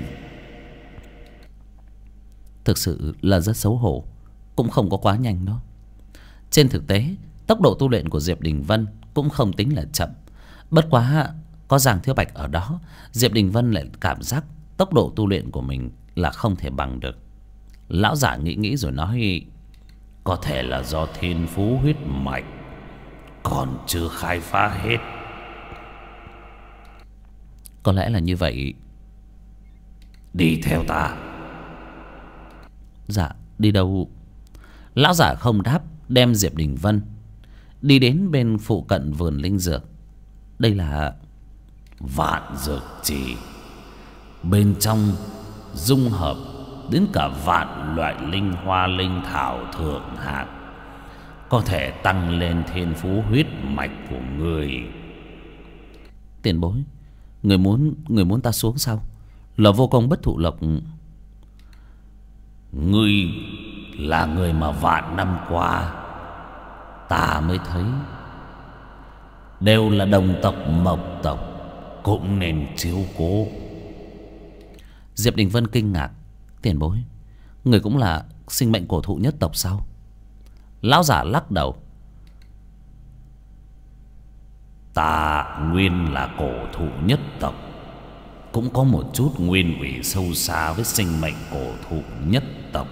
Thực sự là rất xấu hổ, cũng không có quá nhanh đó. Trên thực tế, tốc độ tu luyện của Diệp Đình Vân cũng không tính là chậm. Bất quá có Giang Thiếu Bạch ở đó, Diệp Đình Vân lại cảm giác tốc độ tu luyện của mình là không thể bằng được. Lão giả nghĩ nghĩ rồi nói: Có thể là do thiên phú huyết mạch còn chưa khai phá hết. Có lẽ là như vậy. Đi theo ta. Dạ, đi đâu? Lão giả không đáp, đem Diệp Đình Vân đi đến bên phụ cận vườn linh dược. Đây là Vạn Dược Trì, bên trong dung hợp đến cả vạn loại linh hoa linh thảo thượng hạng, có thể tăng lên thiên phú huyết mạch của người. Tiền bối, người muốn ta xuống sao? Là vô công bất thụ lộc. Ngươi là người mà vạn năm qua ta mới thấy đều là đồng tộc mộc tộc, cũng nên chiếu cố. Diệp Đình Vân kinh ngạc: Tiền bối, người cũng là sinh mệnh cổ thụ nhất tộc sao? Lão giả lắc đầu: Ta nguyên là cổ thụ nhất tộc, cũng có một chút nguyên ủy sâu xa với sinh mệnh cổ thụ nhất tộc.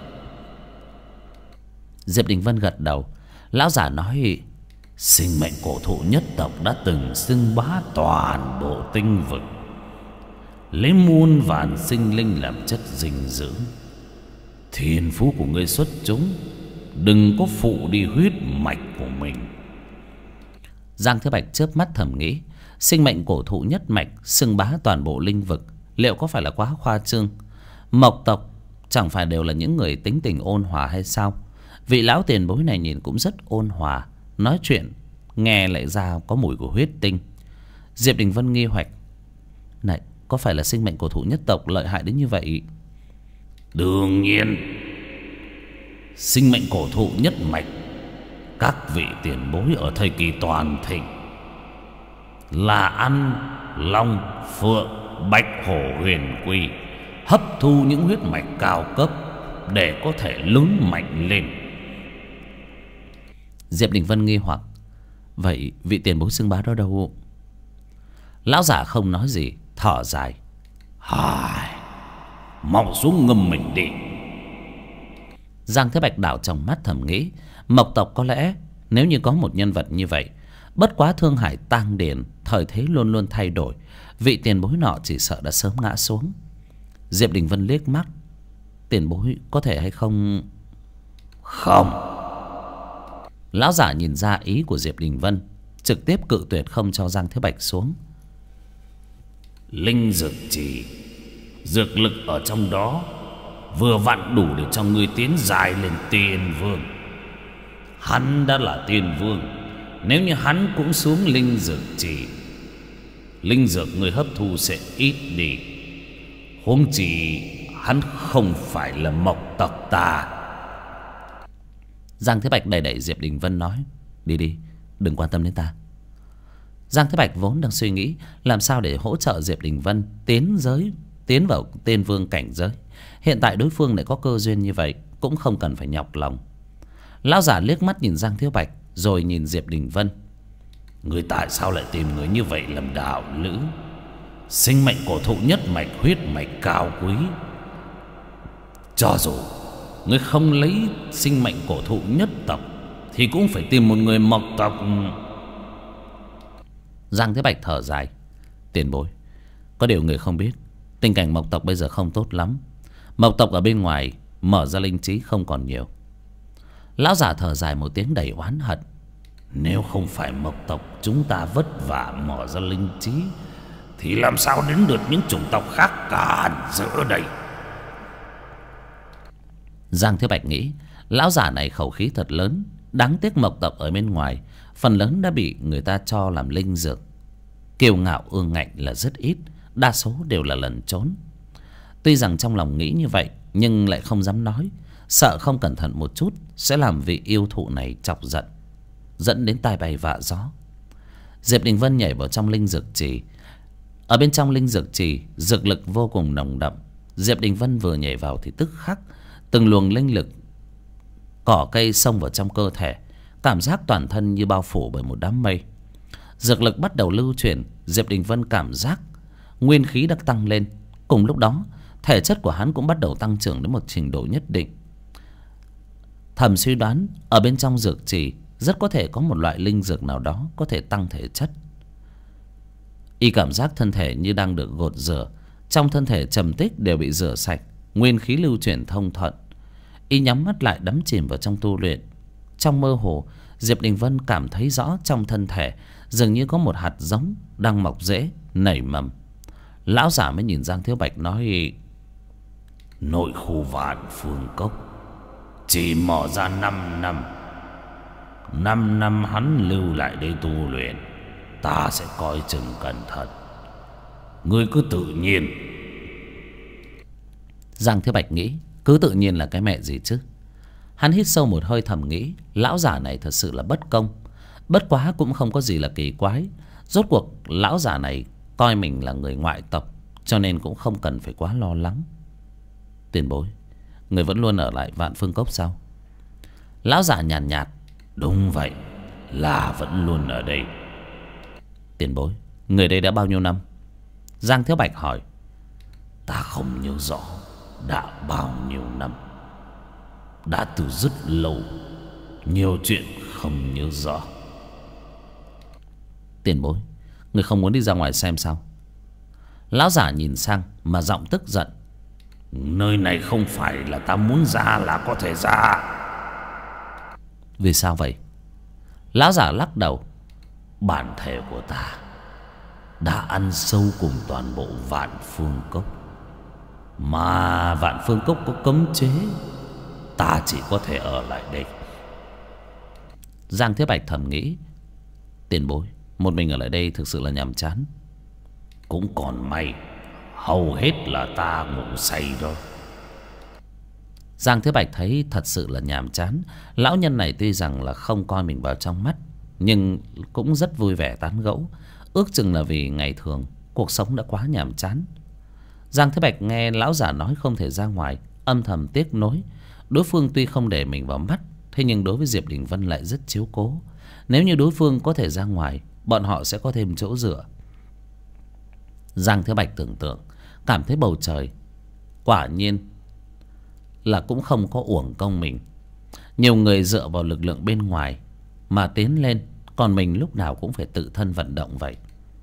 Diệp Đình Vân gật đầu. Lão giả nói: sinh mệnh cổ thụ nhất tộc đã từng xưng bá toàn bộ tinh vực, lấy muôn vàn sinh linh làm chất dinh dưỡng. Thiên phú của ngươi xuất chúng, đừng có phụ đi huyết mạch của mình. Giang Thế Bạch chớp mắt thầm nghĩ, sinh mệnh cổ thụ nhất mạch xưng bá toàn bộ linh vực, liệu có phải là quá khoa trương? Mộc tộc chẳng phải đều là những người tính tình ôn hòa hay sao? Vị lão tiền bối này nhìn cũng rất ôn hòa, nói chuyện nghe lại ra có mùi của huyết tinh. Diệp Đình Vân nghi hoặc: này, có phải là sinh mệnh cổ thụ nhất tộc lợi hại đến như vậy? Đương nhiên, sinh mệnh cổ thụ nhất mạch, các vị tiền bối ở thời kỳ toàn thịnh là ăn long phượng bạch hổ huyền quy, hấp thu những huyết mạch cao cấp để có thể lớn mạnh lên. Diệp Đình Vân nghi hoặc: vậy vị tiền bối xưng bá đó đâu? Lão giả không nói gì, thở dài: mau xuống ngâm mình đi. Giang Thế Bạch đảo trong mắt thầm nghĩ, Mộc tộc có lẽ nếu như có một nhân vật như vậy, bất quá Thương Hải tang điền, thời thế luôn luôn thay đổi, vị tiền bối nọ chỉ sợ đã sớm ngã xuống. Diệp Đình Vân liếc mắt: tiền bối có thể hay không? Không. Lão giả nhìn ra ý của Diệp Đình Vân, trực tiếp cự tuyệt không cho Giang Thế Bạch xuống. Linh dược trì, dược lực ở trong đó vừa vặn đủ để cho ngươi tiến dài lên tiên vương. Hắn đã là tiên vương, nếu như hắn cũng xuống linh dược trì, linh dược ngươi hấp thu sẽ ít đi. Huống chi hắn không phải là Mộc tộc ta. Giang Thế Bạch đẩy đẩy Diệp Đình Vân nói: đi đi, đừng quan tâm đến ta. Giang Thế Bạch vốn đang suy nghĩ làm sao để hỗ trợ Diệp Đình Vân tiến vào tiên vương cảnh giới. Hiện tại đối phương lại có cơ duyên như vậy, cũng không cần phải nhọc lòng. Lão giả liếc mắt nhìn Giang Thế Bạch, rồi nhìn Diệp Đình Vân: người tại sao lại tìm người như vậy làm đạo lữ? Sinh mệnh cổ thụ nhất mạch, huyết mạch cao quý, cho dù ngươi không lấy sinh mệnh cổ thụ nhất tộc thì cũng phải tìm một người Mộc tộc. Giang Thế Bạch thở dài: tiền bối, có điều người không biết, tình cảnh Mộc tộc bây giờ không tốt lắm. Mộc tộc ở bên ngoài mở ra linh trí không còn nhiều. Lão giả thở dài một tiếng đầy oán hận: nếu không phải Mộc tộc chúng ta vất vả mở ra linh trí, thì làm sao đến được những chủng tộc khác cản giữa đây? Giang Thế Bạch nghĩ, lão giả này khẩu khí thật lớn. Đáng tiếc Mộc tộc ở bên ngoài phần lớn đã bị người ta cho làm linh dược. Kiêu ngạo ương ngạnh là rất ít, đa số đều là lẩn trốn. Tuy rằng trong lòng nghĩ như vậy, nhưng lại không dám nói, sợ không cẩn thận một chút sẽ làm vị yêu thụ này chọc giận, dẫn đến tai bay vạ gió. Diệp Đình Vân nhảy vào trong linh dược trì. Ở bên trong linh dược trì, dược lực vô cùng nồng đậm. Diệp Đình Vân vừa nhảy vào thì tức khắc từng luồng linh lực cỏ cây xông vào trong cơ thể, cảm giác toàn thân như bao phủ bởi một đám mây. Dược lực bắt đầu lưu chuyển, Diệp Đình Vân cảm giác nguyên khí đã tăng lên. Cùng lúc đó, thể chất của hắn cũng bắt đầu tăng trưởng đến một trình độ nhất định. Thầm suy đoán, ở bên trong dược trì rất có thể có một loại linh dược nào đó có thể tăng thể chất. Y cảm giác thân thể như đang được gột rửa, trong thân thể trầm tích đều bị rửa sạch, nguyên khí lưu chuyển thông thuận. Y nhắm mắt lại đắm chìm vào trong tu luyện. Trong mơ hồ, Diệp Đình Vân cảm thấy rõ trong thân thể dường như có một hạt giống đang mọc rễ nảy mầm. Lão giả mới nhìn Giang Thiếu Bạch nói: nội khu Vạn Phương Cốc chỉ mở ra 5 năm. 5 năm hắn lưu lại đây tu luyện, ta sẽ coi chừng cẩn thận. Ngươi cứ tự nhiên. Giang Thiếu Bạch nghĩ, cứ tự nhiên là cái mẹ gì chứ. Hắn hít sâu một hơi thầm nghĩ, lão giả này thật sự là bất công. Bất quá cũng không có gì là kỳ quái. Rốt cuộc lão giả này coi mình là người ngoại tộc, cho nên cũng không cần phải quá lo lắng. Tiền bối, người vẫn luôn ở lại Vạn Phương Cốc sao? Lão giả nhàn nhạt: đúng vậy, là vẫn luôn ở đây. Tiền bối, người đây đã bao nhiêu năm? Giang Thiếu Bạch hỏi. Ta không nhớ rõ đã bao nhiêu năm, đã từ rất lâu, nhiều chuyện không nhớ rõ. Tiền bối, người không muốn đi ra ngoài xem sao? Lão giả nhìn sang mà giọng tức giận. Nơi này không phải là ta muốn ra là có thể ra. Vì sao vậy? Lão giả lắc đầu. Bản thể của ta đã ăn sâu cùng toàn bộ Vạn Phương Cốc, mà Vạn Phương Cốc có cấm chế, ta chỉ có thể ở lại đây. Giang Thiếu Bạch thầm nghĩ, tiền bối, một mình ở lại đây thực sự là nhàm chán. Cũng còn may, hầu hết là ta ngủ say đó. Giang Thiếu Bạch thấy thật sự là nhàm chán. Lão nhân này tuy rằng là không coi mình vào trong mắt, nhưng cũng rất vui vẻ tán gẫu. Ước chừng là vì ngày thường cuộc sống đã quá nhàm chán. Giang Thiếu Bạch nghe lão giả nói không thể ra ngoài, âm thầm tiếc nối. Đối phương tuy không để mình vào mắt, thế nhưng đối với Diệp Đình Vân lại rất chiếu cố. Nếu như đối phương có thể ra ngoài, bọn họ sẽ có thêm chỗ dựa. Giang Thiếu Bạch tưởng tượng, cảm thấy bầu trời quả nhiên là cũng không có uổng công mình. Nhiều người dựa vào lực lượng bên ngoài mà tiến lên, còn mình lúc nào cũng phải tự thân vận động vậy.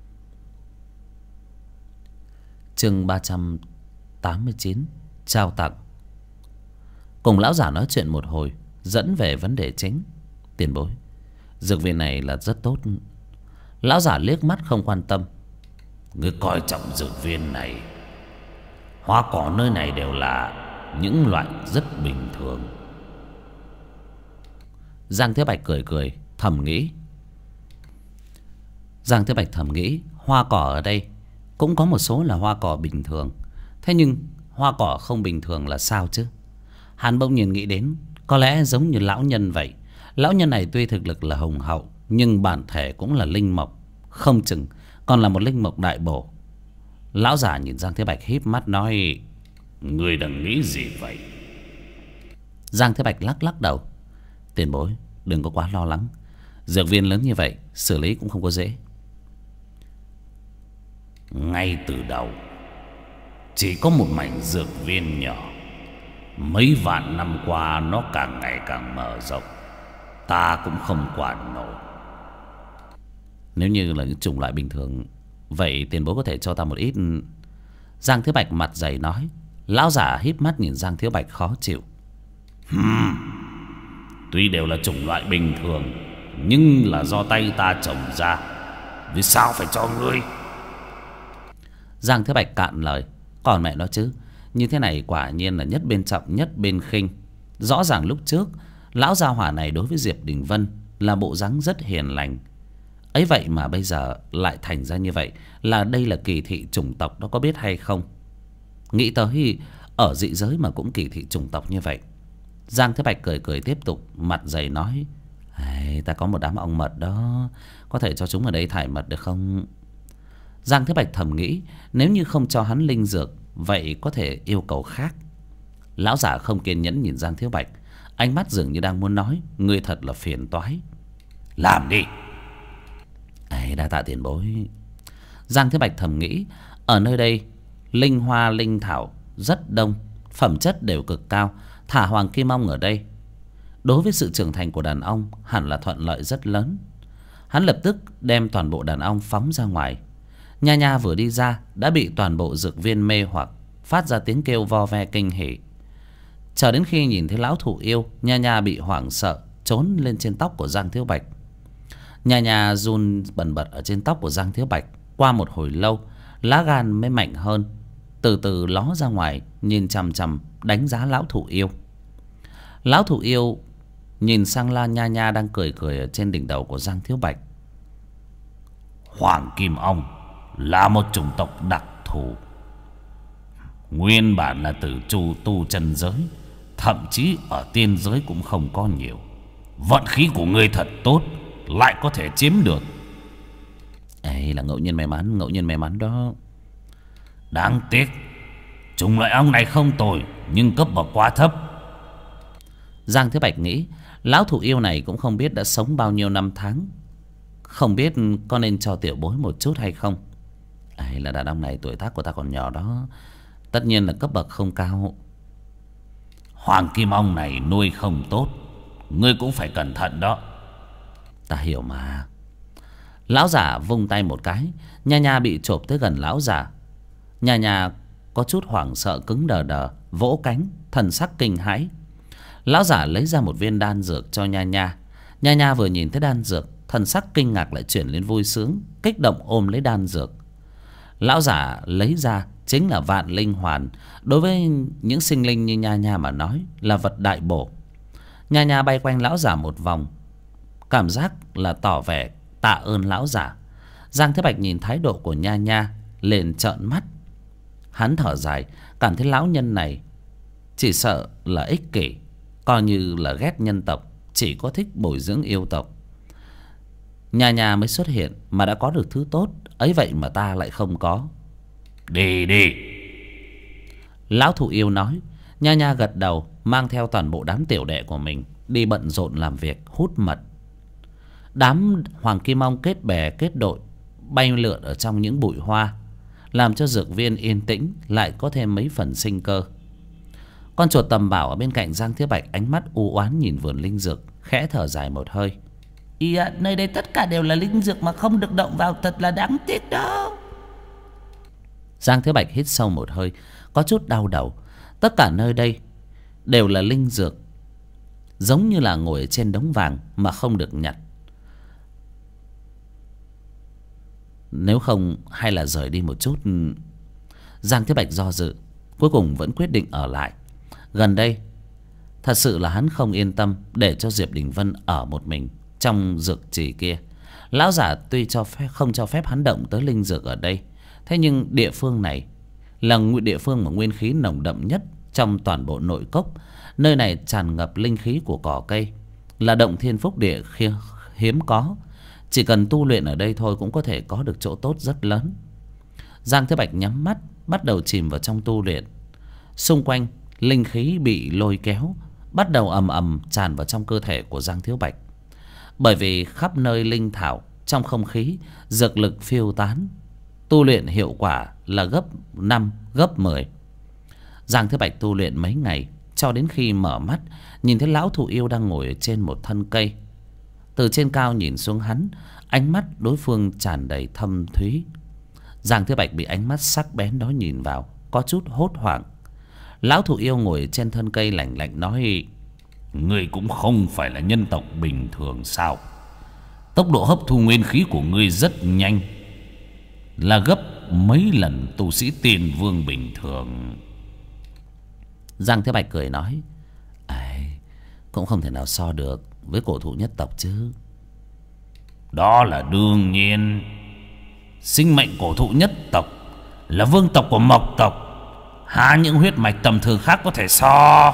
Chương 389 trao tặng. Cùng lão giả nói chuyện một hồi, dẫn về vấn đề chính. Tiền bối, dược viên này là rất tốt. Lão giả liếc mắt không quan tâm. Ngươi coi trọng dược viên này. Hoa cỏ nơi này đều là những loại rất bình thường. Giang Thế Bạch cười cười thầm nghĩ. Giang Thế Bạch thầm nghĩ, hoa cỏ ở đây cũng có một số là hoa cỏ bình thường. Thế nhưng hoa cỏ không bình thường là sao chứ? Hắn bỗng nhiên nghĩ đến, có lẽ giống như lão nhân vậy. Lão nhân này tuy thực lực là hùng hậu, nhưng bản thể cũng là linh mộc, không chừng còn là một linh mộc đại bổ. Lão giả nhìn Giang Thế Bạch híp mắt nói, ngươi đang nghĩ gì vậy? Giang Thế Bạch lắc lắc đầu. Tiền bối, đừng có quá lo lắng. Dược viên lớn như vậy, xử lý cũng không có dễ. Ngay từ đầu chỉ có một mảnh dược viên nhỏ, mấy vạn năm qua nó càng ngày càng mở rộng, ta cũng không quản nổi. Nếu như là những chủng loại bình thường, vậy tiền bối có thể cho ta một ít? Giang Thiếu Bạch mặt dày nói. Lão giả híp mắt nhìn Giang Thiếu Bạch khó chịu. Tuy đều là chủng loại bình thường, nhưng là do tay ta trồng ra, vì sao phải cho ngươi? Giang Thiếu Bạch cạn lời. Còn mẹ nó chứ, như thế này quả nhiên là nhất bên trọng nhất bên khinh. Rõ ràng lúc trước lão gia hỏa này đối với Diệp Đình Vân là bộ dáng rất hiền lành, ấy vậy mà bây giờ lại thành ra như vậy. Là đây là kỳ thị chủng tộc đó, có biết hay không? Nghĩ tới ở dị giới mà cũng kỳ thị chủng tộc như vậy. Giang Thế Bạch cười cười tiếp tục, mặt dày nói, ta có một đám ong mật đó, có thể cho chúng ở đây thải mật được không? Giang Thế Bạch thầm nghĩ, nếu như không cho hắn linh dược, vậy có thể yêu cầu khác. Lão giả không kiên nhẫn nhìn Giang Thiếu Bạch, ánh mắt dường như đang muốn nói, ngươi thật là phiền toái. Làm đi. Đa tạ tiền bối. Giang Thế Bạch thầm nghĩ, ở nơi đây linh hoa linh thảo rất đông, phẩm chất đều cực cao. Thả Hoàng Kim Ong ở đây, đối với sự trưởng thành của đàn ong hẳn là thuận lợi rất lớn. Hắn lập tức đem toàn bộ đàn ong phóng ra ngoài. Nha Nha vừa đi ra đã bị toàn bộ dược viên mê hoặc, phát ra tiếng kêu vo ve kinh hỉ. Chờ đến khi nhìn thấy lão thụ yêu, Nha Nha bị hoảng sợ, trốn lên trên tóc của Giang Thiếu Bạch. Nha Nha run bần bật ở trên tóc của Giang Thiếu Bạch. Qua một hồi lâu, lá gan mới mạnh hơn, từ từ ló ra ngoài, nhìn chằm chằm đánh giá lão thụ yêu. Lão thụ yêu nhìn sang La Nha Nha đang cười cười ở trên đỉnh đầu của Giang Thiếu Bạch. Hoàng Kim Ong là một chủng tộc đặc thù, nguyên bản là từ tu chân giới, thậm chí ở tiên giới cũng không có nhiều. Vận khí của ngươi thật tốt, lại có thể chiếm được. Là ngẫu nhiên may mắn đó. Đáng tiếc chủng loại ong này không tồi, nhưng cấp bậc quá thấp. Giang Thế Bạch nghĩ, lão thụ yêu này cũng không biết đã sống bao nhiêu năm tháng, không biết có nên cho tiểu bối một chút hay không. Là đàn ông này tuổi tác của ta còn nhỏ đó, tất nhiên là cấp bậc không cao. Hoàng kim ong này nuôi không tốt, ngươi cũng phải cẩn thận đó. Ta hiểu mà. Lão giả vung tay một cái, Nha Nha bị chộp tới gần lão giả. Nha Nha có chút hoảng sợ, cứng đờ đờ, vỗ cánh, thần sắc kinh hãi. Lão giả lấy ra một viên đan dược cho Nha Nha. Nha Nha vừa nhìn thấy đan dược, thần sắc kinh ngạc lại chuyển lên vui sướng, kích động ôm lấy đan dược. Lão giả lấy ra chính là vạn linh hoàn. Đối với những sinh linh như Nha Nha mà nói là vật đại bổ. Nha Nha bay quanh lão giả một vòng, cảm giác là tỏ vẻ tạ ơn lão giả. Giang Thế Bạch nhìn thái độ của Nha Nha liền trợn mắt. Hắn thở dài, cảm thấy lão nhân này chỉ sợ là ích kỷ, coi như là ghét nhân tộc, chỉ có thích bồi dưỡng yêu tộc. Nha Nha mới xuất hiện mà đã có được thứ tốt ấy, vậy mà ta lại không có. Đi đi. Lão thụ yêu nói. Nha Nha gật đầu, mang theo toàn bộ đám tiểu đệ của mình đi bận rộn làm việc hút mật. Đám hoàng kim ong kết bè kết đội bay lượn ở trong những bụi hoa, làm cho dược viên yên tĩnh, lại có thêm mấy phần sinh cơ. Con chuột tầm bảo ở bên cạnh Giang Thế Bạch ánh mắt u oán nhìn vườn linh dược, khẽ thở dài một hơi. Ý ạ, nơi đây tất cả đều là linh dược mà không được động vào, thật là đáng tiếc đó. Giang Thế Bạch hít sâu một hơi, có chút đau đầu. Tất cả nơi đây đều là linh dược, giống như là ngồi trên đống vàng mà không được nhặt. Nếu không hay là rời đi một chút. Giang Thế Bạch do dự, cuối cùng vẫn quyết định ở lại. Gần đây thật sự là hắn không yên tâm để cho Diệp Đình Vân ở một mình trong dược trì kia. Lão giả tuy không cho phép hắn động tới linh dược ở đây, thế nhưng địa phương này là địa phương mà nguyên khí nồng đậm nhất trong toàn bộ nội cốc. Nơi này tràn ngập linh khí của cỏ cây, là động thiên phúc địa hiếm có. Chỉ cần tu luyện ở đây thôi cũng có thể có được chỗ tốt rất lớn. Giang Thế Bạch nhắm mắt, bắt đầu chìm vào trong tu luyện. Xung quanh linh khí bị lôi kéo, bắt đầu ầm ầm tràn vào trong cơ thể của Giang Thiếu Bạch. Bởi vì khắp nơi linh thảo, trong không khí dược lực phiêu tán, tu luyện hiệu quả là gấp 5, gấp 10. Giang Thế Bạch tu luyện mấy ngày, cho đến khi mở mắt, nhìn thấy lão thụ yêu đang ngồi trên một thân cây. Từ trên cao nhìn xuống hắn, ánh mắt đối phương tràn đầy thâm thúy. Giang Thế Bạch bị ánh mắt sắc bén đó nhìn vào, có chút hốt hoảng. Lão thụ yêu ngồi trên thân cây lạnh lạnh nói: Ngươi cũng không phải là nhân tộc bình thường sao? Tốc độ hấp thu nguyên khí của ngươi rất nhanh, là gấp mấy lần tu sĩ tiên vương bình thường. Giang Thế Bạch cười nói: cũng không thể nào so được với cổ thụ nhất tộc chứ. Đó là đương nhiên. Sinh mệnh cổ thụ nhất tộc là vương tộc của mộc tộc, há những huyết mạch tầm thường khác có thể so.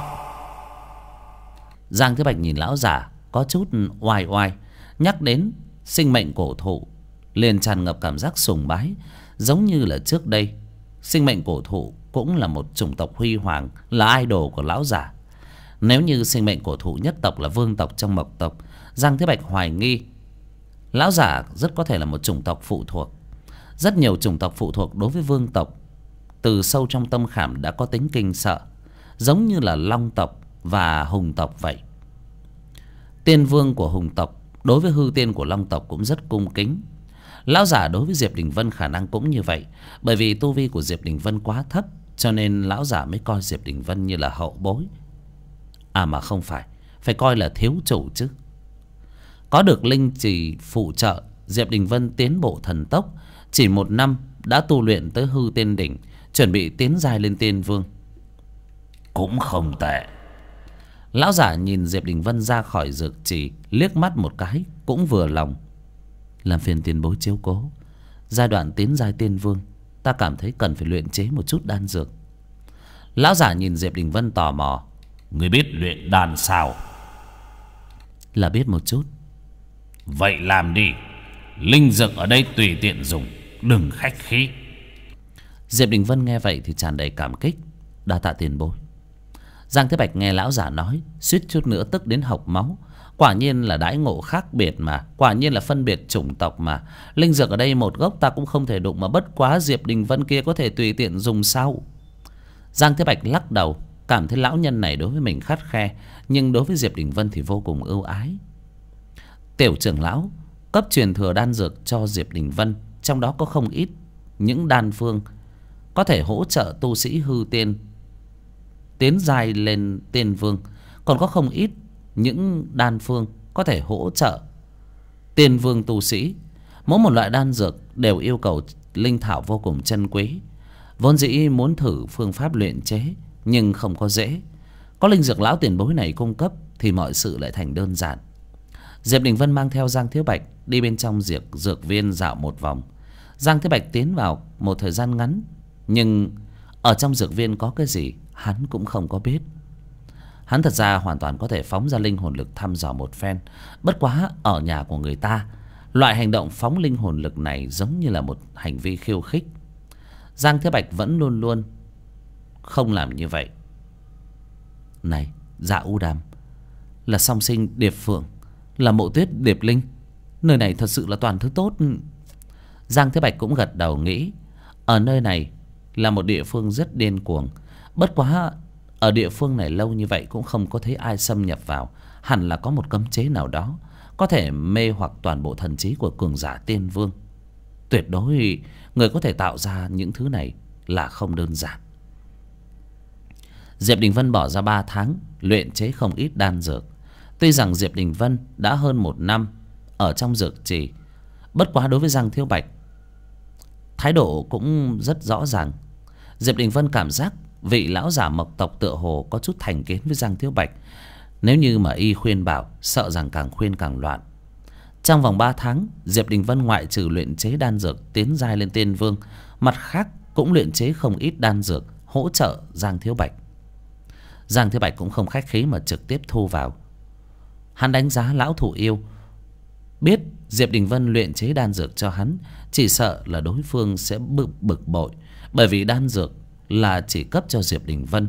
Giang Thế Bạch nhìn lão giả có chút oai oai. Nhắc đến sinh mệnh cổ thụ liền tràn ngập cảm giác sùng bái. Giống như là trước đây sinh mệnh cổ thụ cũng là một chủng tộc huy hoàng, là idol của lão giả. Nếu như sinh mệnh cổ thụ nhất tộc là vương tộc trong mộc tộc, Giang Thế Bạch hoài nghi lão giả rất có thể là một chủng tộc phụ thuộc. Rất nhiều chủng tộc phụ thuộc đối với vương tộc, từ sâu trong tâm khảm đã có tính kinh sợ, giống như là long tộc và hùng tộc vậy. Tiên vương của hùng tộc đối với hư tiên của long tộc cũng rất cung kính. Lão giả đối với Diệp Đình Vân khả năng cũng như vậy. Bởi vì tu vi của Diệp Đình Vân quá thấp, cho nên lão giả mới coi Diệp Đình Vân như là hậu bối. À mà không phải, phải coi là thiếu chủ chứ. Có được linh trì phụ trợ, Diệp Đình Vân tiến bộ thần tốc, chỉ 1 năm đã tu luyện tới hư tiên đỉnh, chuẩn bị tiến giai lên tiên vương. Cũng không tệ. Lão giả nhìn Diệp Đình Vân ra khỏi dược trì, liếc mắt một cái cũng vừa lòng. Làm phiền tiền bối chiếu cố, giai đoạn tiến giai tiên vương ta cảm thấy cần phải luyện chế một chút đan dược. Lão giả nhìn Diệp Đình Vân tò mò: Người biết luyện đan sao? Là biết một chút. Vậy làm đi, linh dược ở đây tùy tiện dùng, đừng khách khí. Diệp Đình Vân nghe vậy thì tràn đầy cảm kích: đa tạ tiền bối. Giang Thế Bạch nghe lão giả nói, suýt chút nữa tức đến hộc máu. Quả nhiên là đãi ngộ khác biệt mà, quả nhiên là phân biệt chủng tộc mà. Linh dược ở đây một gốc ta cũng không thể đụng, mà bất quá Diệp Đình Vân kia có thể tùy tiện dùng sao? Giang Thế Bạch lắc đầu, cảm thấy lão nhân này đối với mình khắt khe, nhưng đối với Diệp Đình Vân thì vô cùng ưu ái. Tiểu trưởng lão cấp truyền thừa đan dược cho Diệp Đình Vân, trong đó có không ít những đan phương có thể hỗ trợ tu sĩ hư tiên tiến giai lên tiên vương, còn có không ít những đan phương có thể hỗ trợ tiên vương tu sĩ. Mỗi một loại đan dược đều yêu cầu linh thảo vô cùng chân quý. Vốn dĩ muốn thử phương pháp luyện chế, nhưng không có dễ. Có linh dược lão tiền bối này cung cấp thì mọi sự lại thành đơn giản. Diệp Đình Vân mang theo Giang Thiếu Bạch đi bên trong dược viên dạo một vòng. Giang Thiếu Bạch tiến vào một thời gian ngắn, nhưng ở trong dược viên có cái gì hắn cũng không có biết. Hắn thật ra hoàn toàn có thể phóng ra linh hồn lực thăm dò một phen. Bất quá ở nhà của người ta, loại hành động phóng linh hồn lực này giống như là một hành vi khiêu khích. Giang Thế Bạch vẫn luôn luôn không làm như vậy. Này, Dạ U Đàm, là song sinh Điệp Phượng, là Mộ Tuyết Điệp Linh, nơi này thật sự là toàn thứ tốt. Giang Thế Bạch cũng gật đầu nghĩ, ở nơi này là một địa phương rất điên cuồng. Bất quá ở địa phương này lâu như vậy cũng không có thấy ai xâm nhập vào. Hẳn là có một cấm chế nào đó có thể mê hoặc toàn bộ thần trí của cường giả tiên vương. Tuyệt đối người có thể tạo ra những thứ này là không đơn giản. Diệp Đình Vân bỏ ra 3 tháng luyện chế không ít đan dược. Tuy rằng Diệp Đình Vân đã hơn 1 năm ở trong dược trì, bất quá đối với Giang Thiếu Bạch, thái độ cũng rất rõ ràng. Diệp Đình Vân cảm giác vị lão giả Mộc tộc tựa hồ có chút thành kiến với Giang Thiếu Bạch. Nếu như mà y khuyên bảo, sợ rằng càng khuyên càng loạn. Trong vòng 3 tháng, Diệp Đình Vân ngoại trừ luyện chế đan dược tiến giai lên tiên vương, mặt khác cũng luyện chế không ít đan dược hỗ trợ Giang Thiếu Bạch. Giang Thiếu Bạch cũng không khách khí mà trực tiếp thu vào. Hắn đánh giá lão thủ yêu, biết Diệp Đình Vân luyện chế đan dược cho hắn, chỉ sợ là đối phương sẽ bực bội, bởi vì đan dược là chỉ cấp cho Diệp Đình Vân.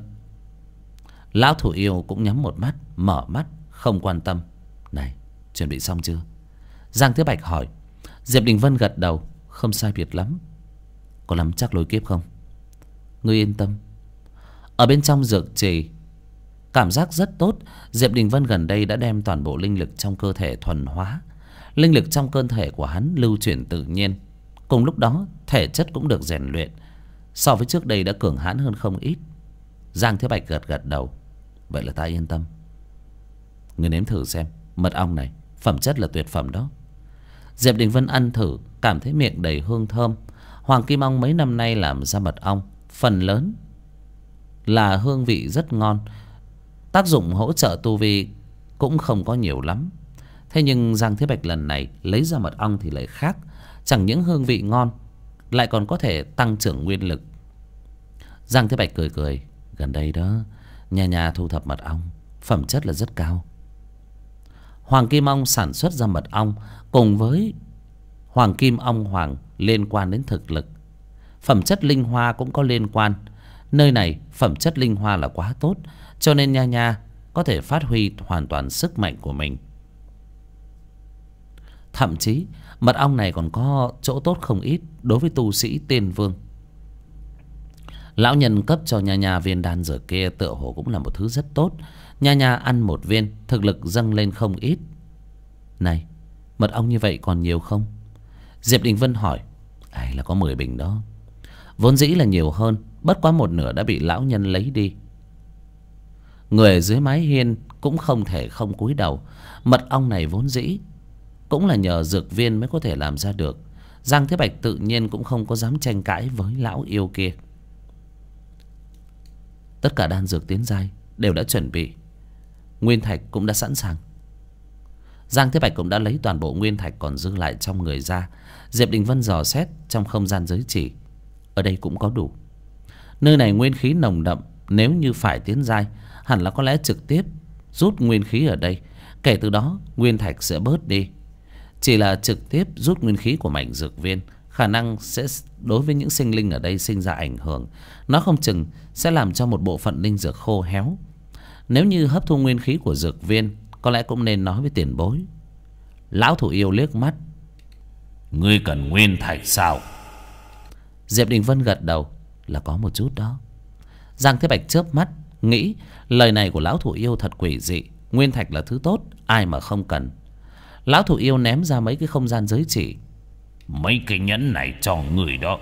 Lão thủ yêu cũng nhắm một mắt, mở mắt, không quan tâm. Này, chuẩn bị xong chưa? Giang Thiếu Bạch hỏi. Diệp Đình Vân gật đầu, không sai biệt lắm. Có nắm chắc lối kiếp không? Ngươi yên tâm. Ở bên trong dược trì, cảm giác rất tốt. Diệp Đình Vân gần đây đã đem toàn bộ linh lực trong cơ thể thuần hóa. Linh lực trong cơ thể của hắn lưu chuyển tự nhiên. Cùng lúc đó, thể chất cũng được rèn luyện, so với trước đây đã cường hãn hơn không ít. Giang Thế Bạch gật đầu. Vậy là ta yên tâm. Ngươi nếm thử xem, mật ong này phẩm chất là tuyệt phẩm đó. Diệp Đình Vân ăn thử, cảm thấy miệng đầy hương thơm. Hoàng Kim Ong mấy năm nay làm ra mật ong, phần lớn là hương vị rất ngon. Tác dụng hỗ trợ tu vi cũng không có nhiều lắm. Thế nhưng Giang Thế Bạch lần này lấy ra mật ong thì lại khác. Chẳng những hương vị ngon, lại còn có thể tăng trưởng nguyên lực. Giang Thế Bạch cười cười. Gần đây đó, nhà thu thập mật ong, phẩm chất là rất cao. Hoàng Kim Ong sản xuất ra mật ong cùng với Hoàng Kim Ong Hoàng liên quan đến thực lực. Phẩm chất linh hoa cũng có liên quan. Nơi này phẩm chất linh hoa là quá tốt, cho nên nha có thể phát huy hoàn toàn sức mạnh của mình. Thậm chí mật ong này còn có chỗ tốt không ít đối với tu sĩ tiên vương. Lão nhân cấp cho nha viên đan dược kia tựa hồ cũng là một thứ rất tốt. Nha ăn một viên, thực lực dâng lên không ít. Này, mật ong như vậy còn nhiều không? Diệp Đình Vân hỏi. Là có 10 bình đó. Vốn dĩ là nhiều hơn, bất quá một nửa đã bị lão nhân lấy đi. Người ở dưới mái hiên cũng không thể không cúi đầu. Mật ong này vốn dĩ cũng là nhờ dược viên mới có thể làm ra được. Giang Thế Bạch tự nhiên cũng không có dám tranh cãi với lão yêu kia. Tất cả đan dược tiến giai đều đã chuẩn bị, nguyên thạch cũng đã sẵn sàng. Giang Thế Bạch cũng đã lấy toàn bộ nguyên thạch còn dư lại trong người ra. Diệp Đình Vân dò xét trong không gian giới chỉ, ở đây cũng có đủ. Nơi này nguyên khí nồng đậm, nếu như phải tiến giai, hẳn là có lẽ trực tiếp rút nguyên khí ở đây. Kể từ đó nguyên thạch sẽ bớt đi. Chỉ là trực tiếp rút nguyên khí của mảnh dược viên, khả năng sẽ đối với những sinh linh ở đây sinh ra ảnh hưởng. Nó không chừng sẽ làm cho một bộ phận linh dược khô héo. Nếu như hấp thu nguyên khí của dược viên, có lẽ cũng nên nói với tiền bối. Lão thủ yêu liếc mắt. Ngươi cần nguyên thạch sao? Diệp Đình Vân gật đầu. Là có một chút đó. Giang Thế Bạch chớp mắt nghĩ lời này của lão thủ yêu thật quỷ dị. Nguyên thạch là thứ tốt, ai mà không cần. Lão thủ yêu ném ra mấy cái không gian giới chỉ. Mấy cái nhẫn này cho người đó.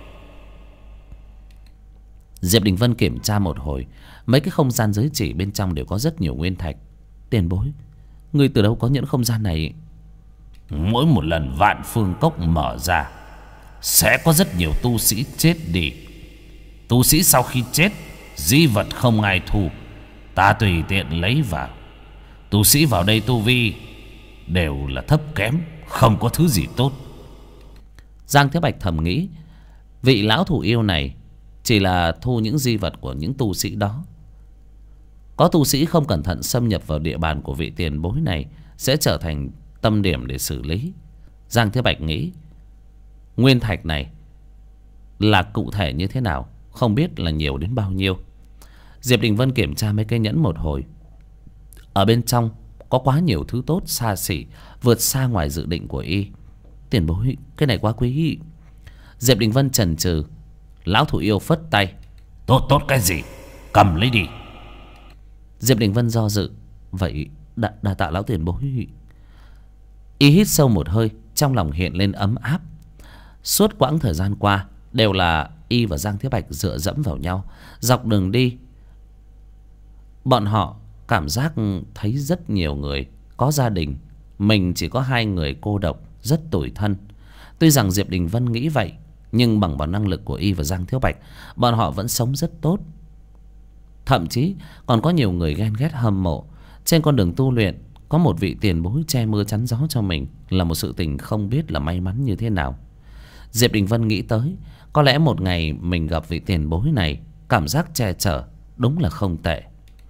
Diệp Đình Vân kiểm tra một hồi, mấy cái không gian giới chỉ bên trong đều có rất nhiều nguyên thạch. Tiền bối, ngươi từ đâu có những không gian này? Mỗi một lần Vạn Phương Cốc mở ra sẽ có rất nhiều tu sĩ chết đi. Tu sĩ sau khi chết, di vật không ai thu, ta tùy tiện lấy vào. Tu sĩ vào đây tu vi đều là thấp kém, không có thứ gì tốt. Giang Thế Bạch thầm nghĩ, vị lão thủ yêu này chỉ là thu những di vật của những tu sĩ đó. Có tu sĩ không cẩn thận xâm nhập vào địa bàn của vị tiền bối này sẽ trở thành tâm điểm để xử lý. Giang Thế Bạch nghĩ, nguyên thạch này là cụ thể như thế nào, không biết là nhiều đến bao nhiêu. Diệp Đình Vân kiểm tra mấy cây nhẫn một hồi. Ở bên trong có quá nhiều thứ tốt xa xỉ, vượt xa ngoài dự định của y. Tiền bối, cái này quá quý. Diệp Đình Vân chần chừ. Lão thủ yêu phất tay. Tốt cái gì, cầm lấy đi. Diệp Đình Vân do dự. Vậy đa tạ lão tiền bối. Y hít sâu một hơi, trong lòng hiện lên ấm áp. Suốt quãng thời gian qua đều là y và Giang Thế Bạch dựa dẫm vào nhau. Dọc đường đi, bọn họ cảm giác thấy rất nhiều người có gia đình, mình chỉ có 2 người cô độc, rất tủi thân. Tuy rằng Diệp Đình Vân nghĩ vậy, nhưng bằng vào năng lực của y và Giang Thiếu Bạch, bọn họ vẫn sống rất tốt. Thậm chí còn có nhiều người ghen ghét hâm mộ. Trên con đường tu luyện có một vị tiền bối che mưa chắn gió cho mình là một sự tình không biết là may mắn như thế nào. Diệp Đình Vân nghĩ tới, có lẽ một ngày mình gặp vị tiền bối này, cảm giác che chở đúng là không tệ.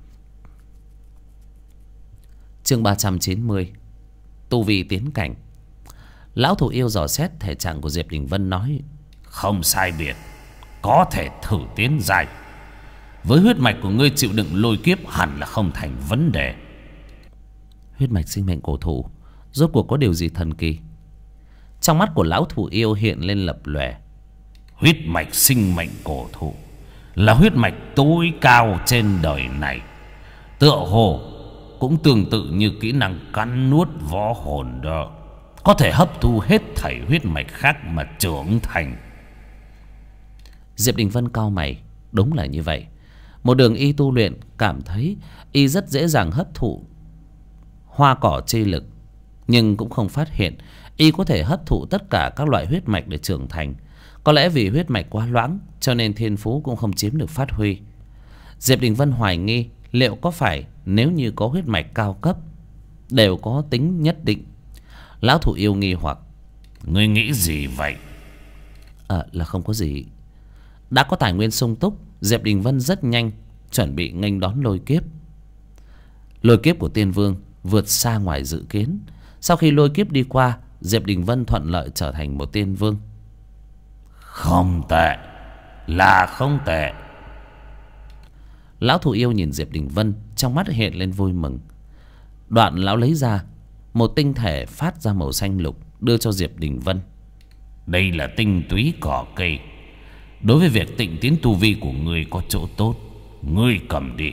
Chương 390, tu vi tiến cảnh. Lão thủ yêu dò xét thể trạng của Diệp Đình Vân nói, không sai biệt, có thể thử tiến giai. Với huyết mạch của ngươi chịu đựng lôi kiếp hẳn là không thành vấn đề. Huyết mạch sinh mệnh cổ thụ, rốt cuộc có điều gì thần kỳ? Trong mắt của lão thủ yêu hiện lên lập lòe. Huyết mạch sinh mệnh cổ thụ là huyết mạch tối cao trên đời này. Tựa hồ cũng tương tự như kỹ năng cắn nuốt võ hồn đó, có thể hấp thu hết thảy huyết mạch khác mà trưởng thành. Diệp Đình Vân cau mày. Đúng là như vậy. Một đường y tu luyện, cảm thấy y rất dễ dàng hấp thụ hoa cỏ chi lực, nhưng cũng không phát hiện y có thể hấp thụ tất cả các loại huyết mạch để trưởng thành. Có lẽ vì huyết mạch quá loãng, cho nên thiên phú cũng không chiếm được phát huy. Diệp Đình Vân hoài nghi liệu có phải nếu như có huyết mạch cao cấp đều có tính nhất định. Lão thủ yêu nghi hoặc, ngươi nghĩ gì vậy? Là không có gì. Đã có tài nguyên sung túc, Diệp Đình Vân rất nhanh chuẩn bị nghênh đón lôi kiếp. Lôi kiếp của Tiên Vương vượt xa ngoài dự kiến. Sau khi lôi kiếp đi qua, Diệp Đình Vân thuận lợi trở thành một Tiên Vương. Không tệ, là không tệ. Lão thủ yêu nhìn Diệp Đình Vân, trong mắt hiện lên vui mừng. Đoạn lão lấy ra một tinh thể phát ra màu xanh lục, đưa cho Diệp Đình Vân. Đây là tinh túy cỏ cây, đối với việc tịnh tiến tu vi của ngươi có chỗ tốt, ngươi cầm đi.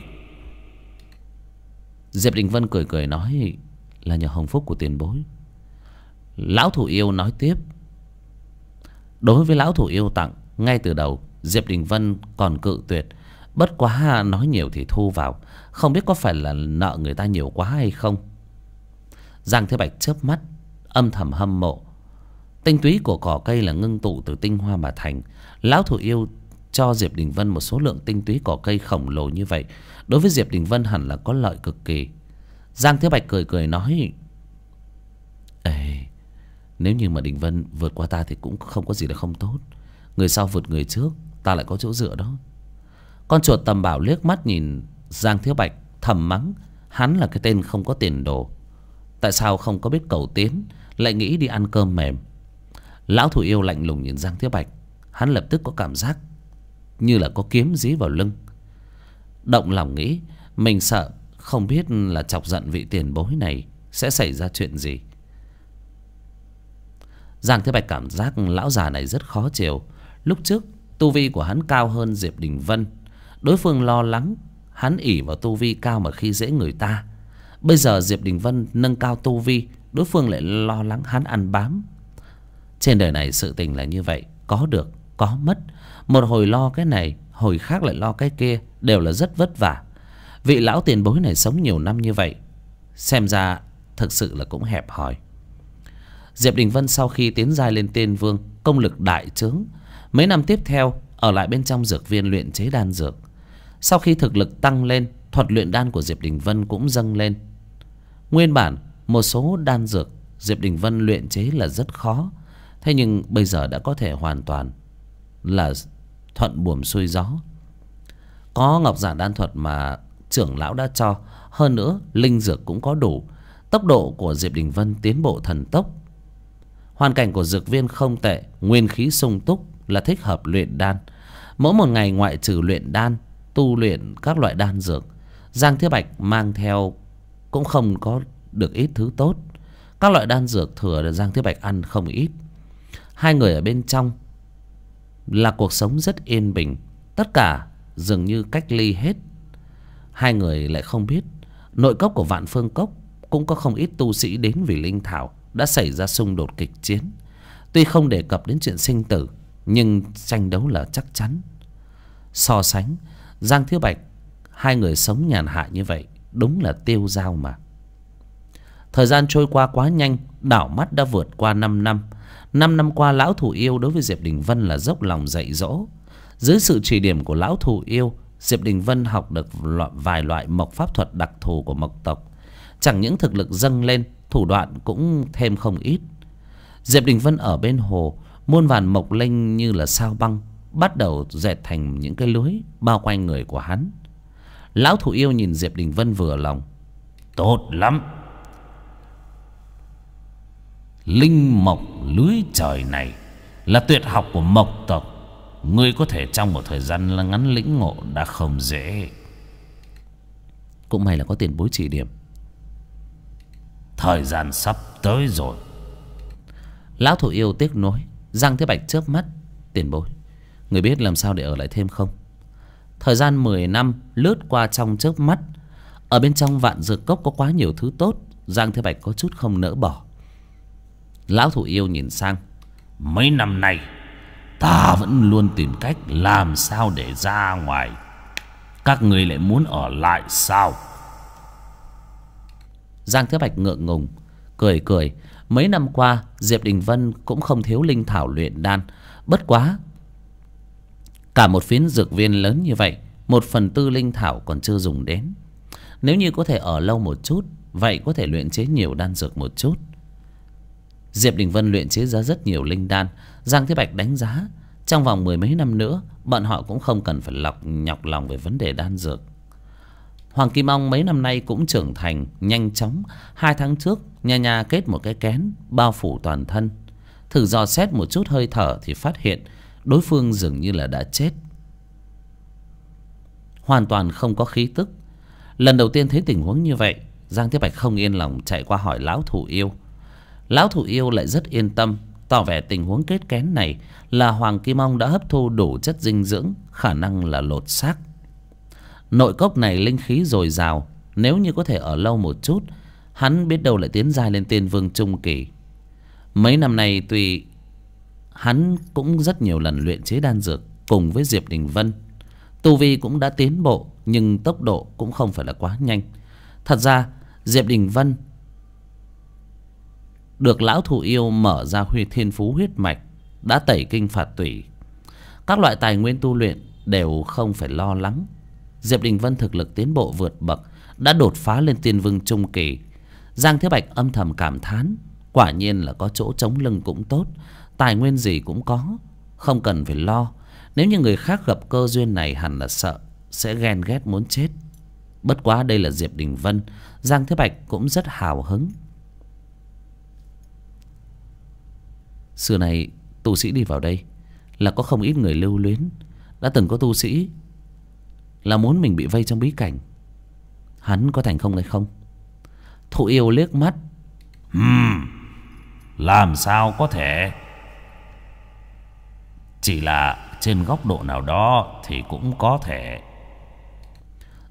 Diệp Đình Vân cười cười nói, là nhờ hồng phúc của tiền bối. Lão thủ yêu nói tiếp. Đối với lão thủ yêu tặng, ngay từ đầu Diệp Đình Vân còn cự tuyệt. Bất quá nói nhiều thì thu vào, không biết có phải là nợ người ta nhiều quá hay không. Giang Thế Bạch chớp mắt, âm thầm hâm mộ. Tinh túy của cỏ cây là ngưng tụ từ tinh hoa mà thành. Lão thủ yêu cho Diệp Đình Vân một số lượng tinh túy cỏ cây khổng lồ như vậy, đối với Diệp Đình Vân hẳn là có lợi cực kỳ. Giang Thế Bạch cười cười nói, ê, nếu như mà Đình Vân vượt qua ta thì cũng không có gì là không tốt. Người sau vượt người trước, ta lại có chỗ dựa đó. Con chuột tầm bảo liếc mắt nhìn Giang Thế Bạch, thầm mắng hắn là cái tên không có tiền đồ. Tại sao không có biết cầu tiến, lại nghĩ đi ăn cơm mềm. Lão thủ yêu lạnh lùng nhìn Giang Thế Bạch, hắn lập tức có cảm giác như là có kiếm dí vào lưng. Động lòng nghĩ, mình sợ không biết là chọc giận vị tiền bối này sẽ xảy ra chuyện gì. Giang Thế Bạch cảm giác lão già này rất khó chiều. Lúc trước tu vi của hắn cao hơn Diệp Đình Vân, Đối phương lo lắng hắn ỷ vào tu vi cao mà khi dễ người ta. Bây giờ Diệp Đình Vân nâng cao tu vi, đối phương lại lo lắng hắn ăn bám. Trên đời này sự tình là như vậy, có được có mất. Một hồi lo cái này, hồi khác lại lo cái kia, đều là rất vất vả. Vị lão tiền bối này sống nhiều năm như vậy, xem ra thực sự là cũng hẹp hòi. Diệp Đình Vân sau khi tiến giai lên tiên vương, công lực đại chướng. Mấy năm tiếp theo ở lại bên trong dược viên luyện chế đan dược. Sau khi thực lực tăng lên, thuật luyện đan của Diệp Đình Vân cũng dâng lên. Nguyên bản một số đan dược Diệp Đình Vân luyện chế là rất khó, thế nhưng bây giờ đã có thể hoàn toàn là thuận buồm xuôi gió. Có ngọc giản đan thuật mà trưởng lão đã cho, hơn nữa linh dược cũng có đủ. Tốc độ của Diệp Đình Vân tiến bộ thần tốc. Hoàn cảnh của dược viên không tệ, nguyên khí sung túc, là thích hợp luyện đan. Mỗi một ngày ngoại trừ luyện đan, tu luyện các loại đan dược, Giang Thiết Bạch mang theo cũng không có được ít thứ tốt. Các loại đan dược thừa Giang Thiết Bạch ăn không ít. Hai người ở bên trong là cuộc sống rất yên bình, tất cả dường như cách ly hết. Hai người lại không biết nội cốc của Vạn Phương Cốc cũng có không ít tu sĩ đến vì linh thảo đã xảy ra xung đột kịch chiến. Tuy không đề cập đến chuyện sinh tử, nhưng tranh đấu là chắc chắn. So sánh Giang Thiết Bạch, hai người sống nhàn hạ như vậy đúng là tiêu dao mà. Thời gian trôi qua quá nhanh, đảo mắt đã vượt qua 5 năm. 5 năm qua, lão thủ yêu đối với Diệp Đình Vân là dốc lòng dạy dỗ. Dưới sự chỉ điểm của lão thủ yêu, Diệp Đình Vân học được vài loại mộc pháp thuật đặc thù của mộc tộc. Chẳng những thực lực dâng lên, thủ đoạn cũng thêm không ít. Diệp Đình Vân ở bên hồ, muôn vàn mộc linh như là sao băng bắt đầu dệt thành những cái lưới bao quanh người của hắn. Lão thủ yêu nhìn Diệp Đình Vân vừa lòng. Tốt lắm. Linh mộc lưới trời này là tuyệt học của mộc tộc. Ngươi có thể trong một thời gian ngắn lĩnh ngộ đã không dễ. Cũng may là có tiền bối chỉ điểm. Thời gian sắp tới rồi. Lão thủ yêu tiếc nuối. Giang Thế Bạch chớp mắt. Tiền bối, người biết làm sao để ở lại thêm không? Thời gian 10 năm lướt qua trong chớp mắt. Ở bên trong Vạn Dược Cốc có quá nhiều thứ tốt, Giang Thế Bạch có chút không nỡ bỏ. Lão thủ yêu nhìn sang. Mấy năm nay ta vẫn luôn tìm cách làm sao để ra ngoài. Các người lại muốn ở lại sao? Giang Thế Bạch ngượng ngùng cười cười. Mấy năm qua Diệp Đình Vân cũng không thiếu linh thảo luyện đan. Bất quá cả một phiến dược viên lớn như vậy, 1/4 linh thảo còn chưa dùng đến. Nếu như có thể ở lâu một chút, vậy có thể luyện chế nhiều đan dược một chút. Diệp Đình Vân luyện chế ra rất nhiều linh đan. Giang Thế Bạch đánh giá trong vòng 10 mấy năm nữa, bọn họ cũng không cần phải nhọc lòng về vấn đề đan dược. Hoàng Kim Ong mấy năm nay cũng trưởng thành nhanh chóng. 2 tháng trước nhà nhà kết một cái kén bao phủ toàn thân. Thử dò xét một chút hơi thở thì phát hiện đối phương dường như là đã chết, hoàn toàn không có khí tức. Lần đầu tiên thấy tình huống như vậy, Giang Thế Bạch không yên lòng chạy qua hỏi lão thủ yêu. Lão thủ yêu lại rất yên tâm, tỏ vẻ tình huống kết kén này là Hoàng Kim Ong đã hấp thu đủ chất dinh dưỡng, khả năng là lột xác. Nội cốc này linh khí dồi dào, nếu như có thể ở lâu một chút, hắn biết đâu lại tiến giai lên tiên vương trung kỳ. Mấy năm nay tuy hắn cũng rất nhiều lần luyện chế đan dược cùng với Diệp Đình Vân, tu vi cũng đã tiến bộ, nhưng tốc độ cũng không phải là quá nhanh. Thật ra Diệp Đình Vân được lão thủ yêu mở ra thiên phú huyết mạch, đã tẩy kinh phạt tủy, các loại tài nguyên tu luyện đều không phải lo lắng. Diệp Đình Vân thực lực tiến bộ vượt bậc, đã đột phá lên tiên vương trung kỳ. Giang Thế Bạch âm thầm cảm thán, quả nhiên là có chỗ chống lưng cũng tốt, tài nguyên gì cũng có, không cần phải lo. Nếu như người khác gặp cơ duyên này hẳn là sợ, sẽ ghen ghét muốn chết. Bất quá đây là Diệp Đình Vân, Giang Thế Bạch cũng rất hào hứng. Xưa này tu sĩ đi vào đây là có không ít người lưu luyến. Đã từng có tu sĩ là muốn mình bị vây trong bí cảnh, hắn có thành không hay không? Thủ yêu liếc mắt. Làm sao có thể? Chỉ là trên góc độ nào đó thì cũng có thể.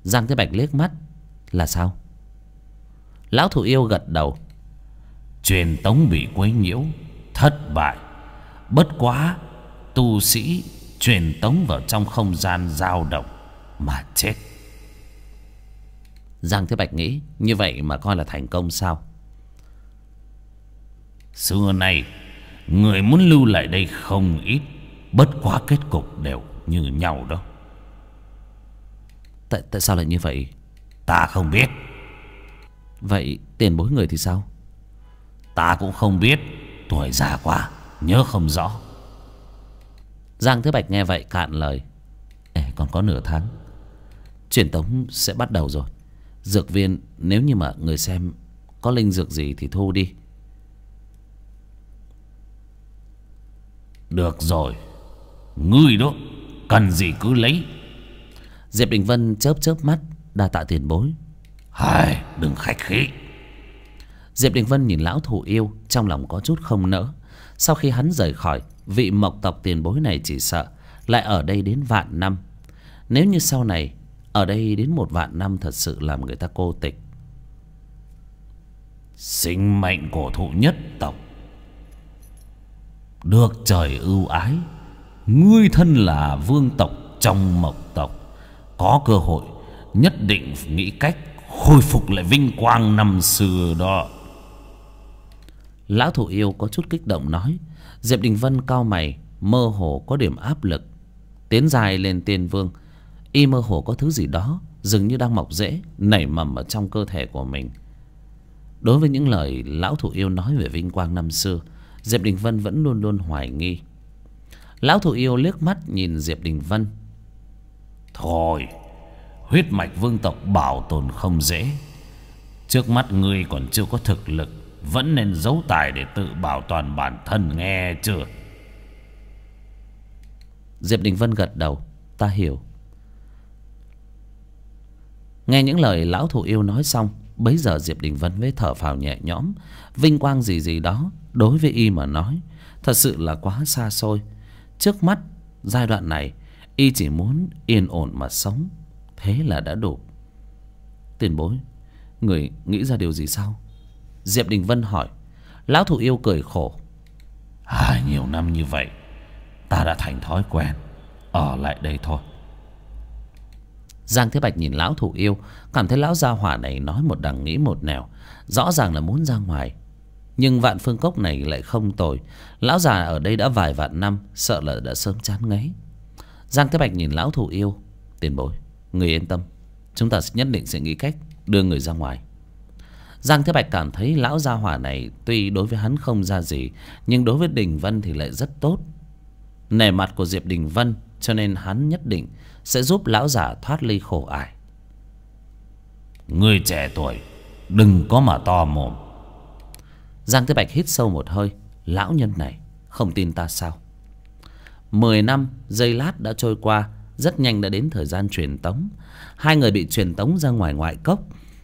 Giang Thế Bạch liếc mắt. Là sao? Lão Thụ Yêu gật đầu. Truyền tống bị quấy nhiễu, thất bại. Bất quá tu sĩ truyền tống vào trong không gian dao động mà chết. Giang Thế Bạch nghĩ như vậy mà coi là thành công sao? Xưa nay người muốn lưu lại đây không ít, bất quá kết cục đều như nhau đó. Tại sao lại như vậy? Ta không biết. Vậy tiền bối người thì sao? Ta cũng không biết, tuổi già quá nhớ không rõ. Giang Thế Bạch nghe vậy cạn lời. Còn có nửa tháng truyền tống sẽ bắt đầu rồi. Dược viên nếu như mà người xem có linh dược gì thì thu đi. Được rồi, ngươi đó cần gì cứ lấy. Diệp Đình Vân chớp chớp mắt. Đa tạ tiền bối. Hai, đừng khách khí. Diệp Đình Vân nhìn lão Thụ Yêu, trong lòng có chút không nỡ. Sau khi hắn rời khỏi, vị mộc tộc tiền bối này chỉ sợ lại ở đây đến vạn năm. Nếu như sau này ở đây đến 1 vạn năm, thật sự làm người ta cô tịch. Sinh mệnh cổ thụ nhất tộc được trời ưu ái. Ngươi thân là vương tộc trong mộc tộc, có cơ hội nhất định nghĩ cách khôi phục lại vinh quang năm xưa đó. Lão Thụ Yêu có chút kích động nói. Diệp Đình Vân cau mày, mơ hồ có điểm áp lực. Tiến dài lên Tiên Vương, y mơ hồ có thứ gì đó dường như đang mọc rễ nảy mầm ở trong cơ thể của mình. Đối với những lời lão Thụ Yêu nói về vinh quang năm xưa, Diệp Đình Vân vẫn luôn luôn hoài nghi. Lão Thụ Yêu liếc mắt nhìn Diệp Đình Vân. Thôi, huyết mạch vương tộc bảo tồn không dễ. Trước mắt ngươi còn chưa có thực lực, vẫn nên giấu tài để tự bảo toàn bản thân, nghe chưa? Diệp Đình Vân gật đầu. Ta hiểu. Nghe những lời lão Thụ Yêu nói xong, bấy giờ Diệp Đình Vân mới thở phào nhẹ nhõm. Vinh quang gì gì đó đối với y mà nói thật sự là quá xa xôi. Trước mắt giai đoạn này y chỉ muốn yên ổn mà sống, thế là đã đủ. Tiền bối, người nghĩ ra điều gì sao? Diệp Đình Vân hỏi. Lão Thụ Yêu cười khổ. Nhiều năm như vậy, ta đã thành thói quen ở lại đây thôi. Giang Thế Bạch nhìn lão Thụ Yêu, cảm thấy lão gia hỏa này nói một đằng nghĩ một nẻo, rõ ràng là muốn ra ngoài. Nhưng Vạn Phương Cốc này lại không tồi. Lão già ở đây đã vài vạn năm, sợ là đã sớm chán ngấy. Giang Thế Bạch nhìn lão Thụ Yêu. Tiền bối, người yên tâm, chúng ta nhất định sẽ nghĩ cách đưa người ra ngoài. Giang Thế Bạch cảm thấy lão gia hỏa này tuy đối với hắn không ra gì, nhưng đối với Đình Vân thì lại rất tốt. Nể mặt của Diệp Đình Vân, cho nên hắn nhất định sẽ giúp lão già thoát ly khổ ải. Ngươi trẻ tuổi, đừng có mà to mồm. Giang Thế Bạch hít sâu một hơi. Lão nhân này không tin ta sao? 10 năm giây lát đã trôi qua, rất nhanh đã đến thời gian truyền tống. Hai người bị truyền tống ra ngoài ngoại cốc.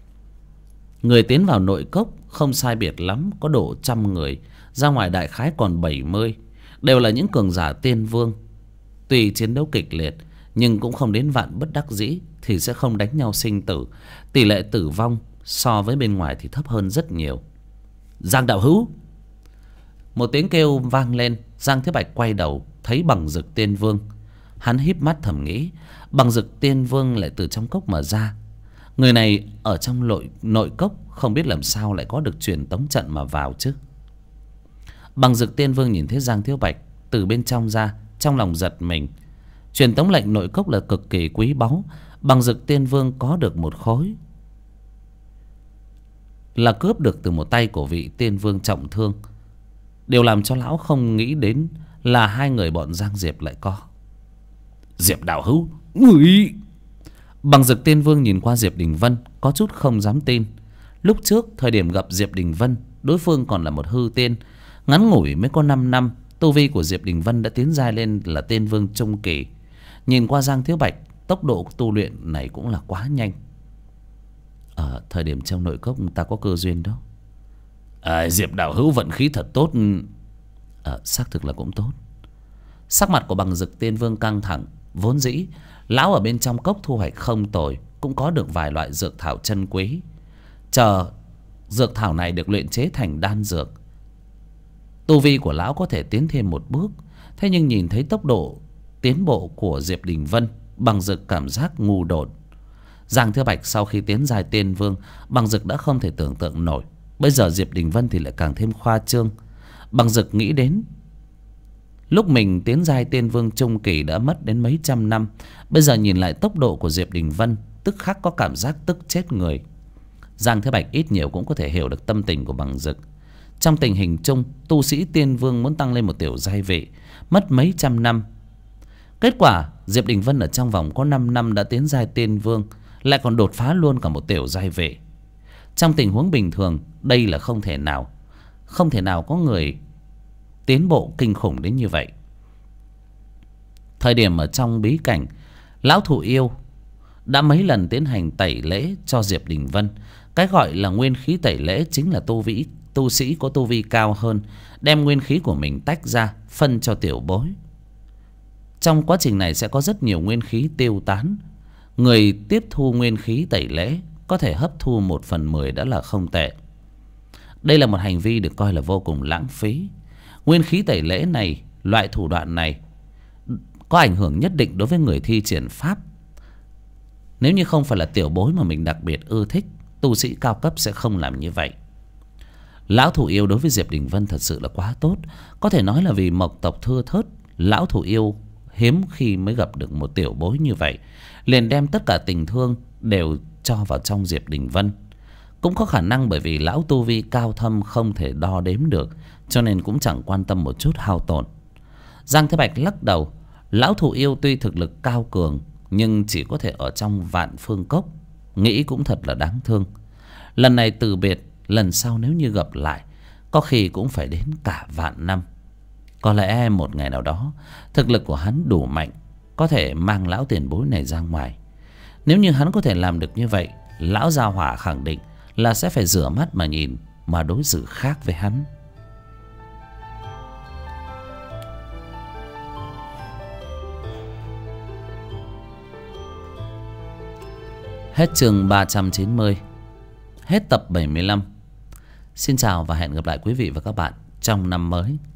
Người tiến vào nội cốc không sai biệt lắm có độ 100 người, ra ngoài đại khái còn 70, đều là những cường giả tiên vương. Tuy chiến đấu kịch liệt, nhưng cũng không đến vạn bất đắc dĩ thì sẽ không đánh nhau sinh tử. Tỷ lệ tử vong so với bên ngoài thì thấp hơn rất nhiều. Giang đạo hữu! Một tiếng kêu vang lên. Giang Thế Bạch quay đầu thấy Bằng Dực Tiên Vương. Hắn híp mắt thầm nghĩ, Bằng Dực Tiên Vương lại từ trong cốc mà ra. Người này ở trong nội cốc, không biết làm sao lại có được truyền tống trận mà vào chứ. Bằng Dực Tiên Vương nhìn thấy Giang Thế Bạch từ bên trong ra, trong lòng giật mình. Truyền tống lệnh nội cốc là cực kỳ quý báu. Bằng Dực Tiên Vương có được một khối là cướp được từ một tay của vị tiên vương trọng thương. Điều làm cho lão không nghĩ đến là hai người bọn Giang Diệp lại có. Diệp đạo hữu, người... Bằng Dực Tiên Vương nhìn qua Diệp Đình Vân, có chút không dám tin. Lúc trước thời điểm gặp Diệp Đình Vân, đối phương còn là một hư tiên. Ngắn ngủi mới có 5 năm, tu vi của Diệp Đình Vân đã tiến giai lên là tiên vương trung kỳ. Nhìn qua Giang Thiếu Bạch, tốc độ tu luyện này cũng là quá nhanh. Ở thời điểm trong nội cốc ta có cơ duyên đó. Diệp đạo hữu vận khí thật tốt. Xác thực là cũng tốt. Sắc mặt của Bằng Dực Tiên Vương căng thẳng. Vốn dĩ lão ở bên trong cốc thu hoạch không tồi, cũng có được vài loại dược thảo chân quý. Chờ dược thảo này được luyện chế thành đan dược, tu vi của lão có thể tiến thêm một bước. Thế nhưng nhìn thấy tốc độ tiến bộ của Diệp Đình Vân, Bằng Dực cảm giác ngu đột. Giang Thiếu Bạch sau khi tiến giai tiên vương, Bằng Dực đã không thể tưởng tượng nổi. Bây giờ Diệp Đình Vân thì lại càng thêm khoa trương. Bằng Dực nghĩ đến lúc mình tiến giai tiên vương trung kỳ đã mất đến mấy trăm năm. Bây giờ nhìn lại tốc độ của Diệp Đình Vân, tức khắc có cảm giác tức chết người. Giang Thế Bạch ít nhiều cũng có thể hiểu được tâm tình của Bằng Dực. Trong tình hình chung, tu sĩ tiên vương muốn tăng lên một tiểu giai vị mất mấy trăm năm. Kết quả Diệp Đình Vân ở trong vòng có 5 năm đã tiến giai tiên vương, lại còn đột phá luôn cả một tiểu giai vị. Trong tình huống bình thường, đây là không thể nào. Không thể nào có người tiến bộ kinh khủng đến như vậy. Thời điểm ở trong bí cảnh, lão thụ yêu đã mấy lần tiến hành tẩy lễ cho Diệp Đình Vân. Cái gọi là nguyên khí tẩy lễ chính là tu sĩ có tu vi cao hơn đem nguyên khí của mình tách ra phân cho tiểu bối. Trong quá trình này sẽ có rất nhiều nguyên khí tiêu tán. Người tiếp thu nguyên khí tẩy lễ có thể hấp thu 1/10 đã là không tệ. Đây là một hành vi được coi là vô cùng lãng phí. Nguyên khí tẩy lễ này, loại thủ đoạn này có ảnh hưởng nhất định đối với người thi triển pháp. Nếu như không phải là tiểu bối mà mình đặc biệt ưa thích, tu sĩ cao cấp sẽ không làm như vậy. Lão thủ yêu đối với Diệp Đình Vân thật sự là quá tốt. Có thể nói là vì mộc tộc thưa thớt, lão thủ yêu hiếm khi mới gặp được một tiểu bối như vậy, liền đem tất cả tình thương đều cho vào trong Diệp Đình Vân. Cũng có khả năng bởi vì lão tu vi cao thâm không thể đo đếm được, cho nên cũng chẳng quan tâm một chút hao tổn. Giang Thế Bạch lắc đầu. Lão thủ yêu tuy thực lực cao cường, nhưng chỉ có thể ở trong Vạn Phương Cốc. Nghĩ cũng thật là đáng thương. Lần này từ biệt, lần sau nếu như gặp lại, có khi cũng phải đến cả vạn năm. Có lẽ một ngày nào đó, thực lực của hắn đủ mạnh, có thể mang lão tiền bối này ra ngoài. Nếu như hắn có thể làm được như vậy, lão gia hỏa khẳng định là sẽ phải rửa mắt mà nhìn, mà đối xử khác với hắn. Hết chương 390. Hết tập 75. Xin chào và hẹn gặp lại quý vị và các bạn trong năm mới.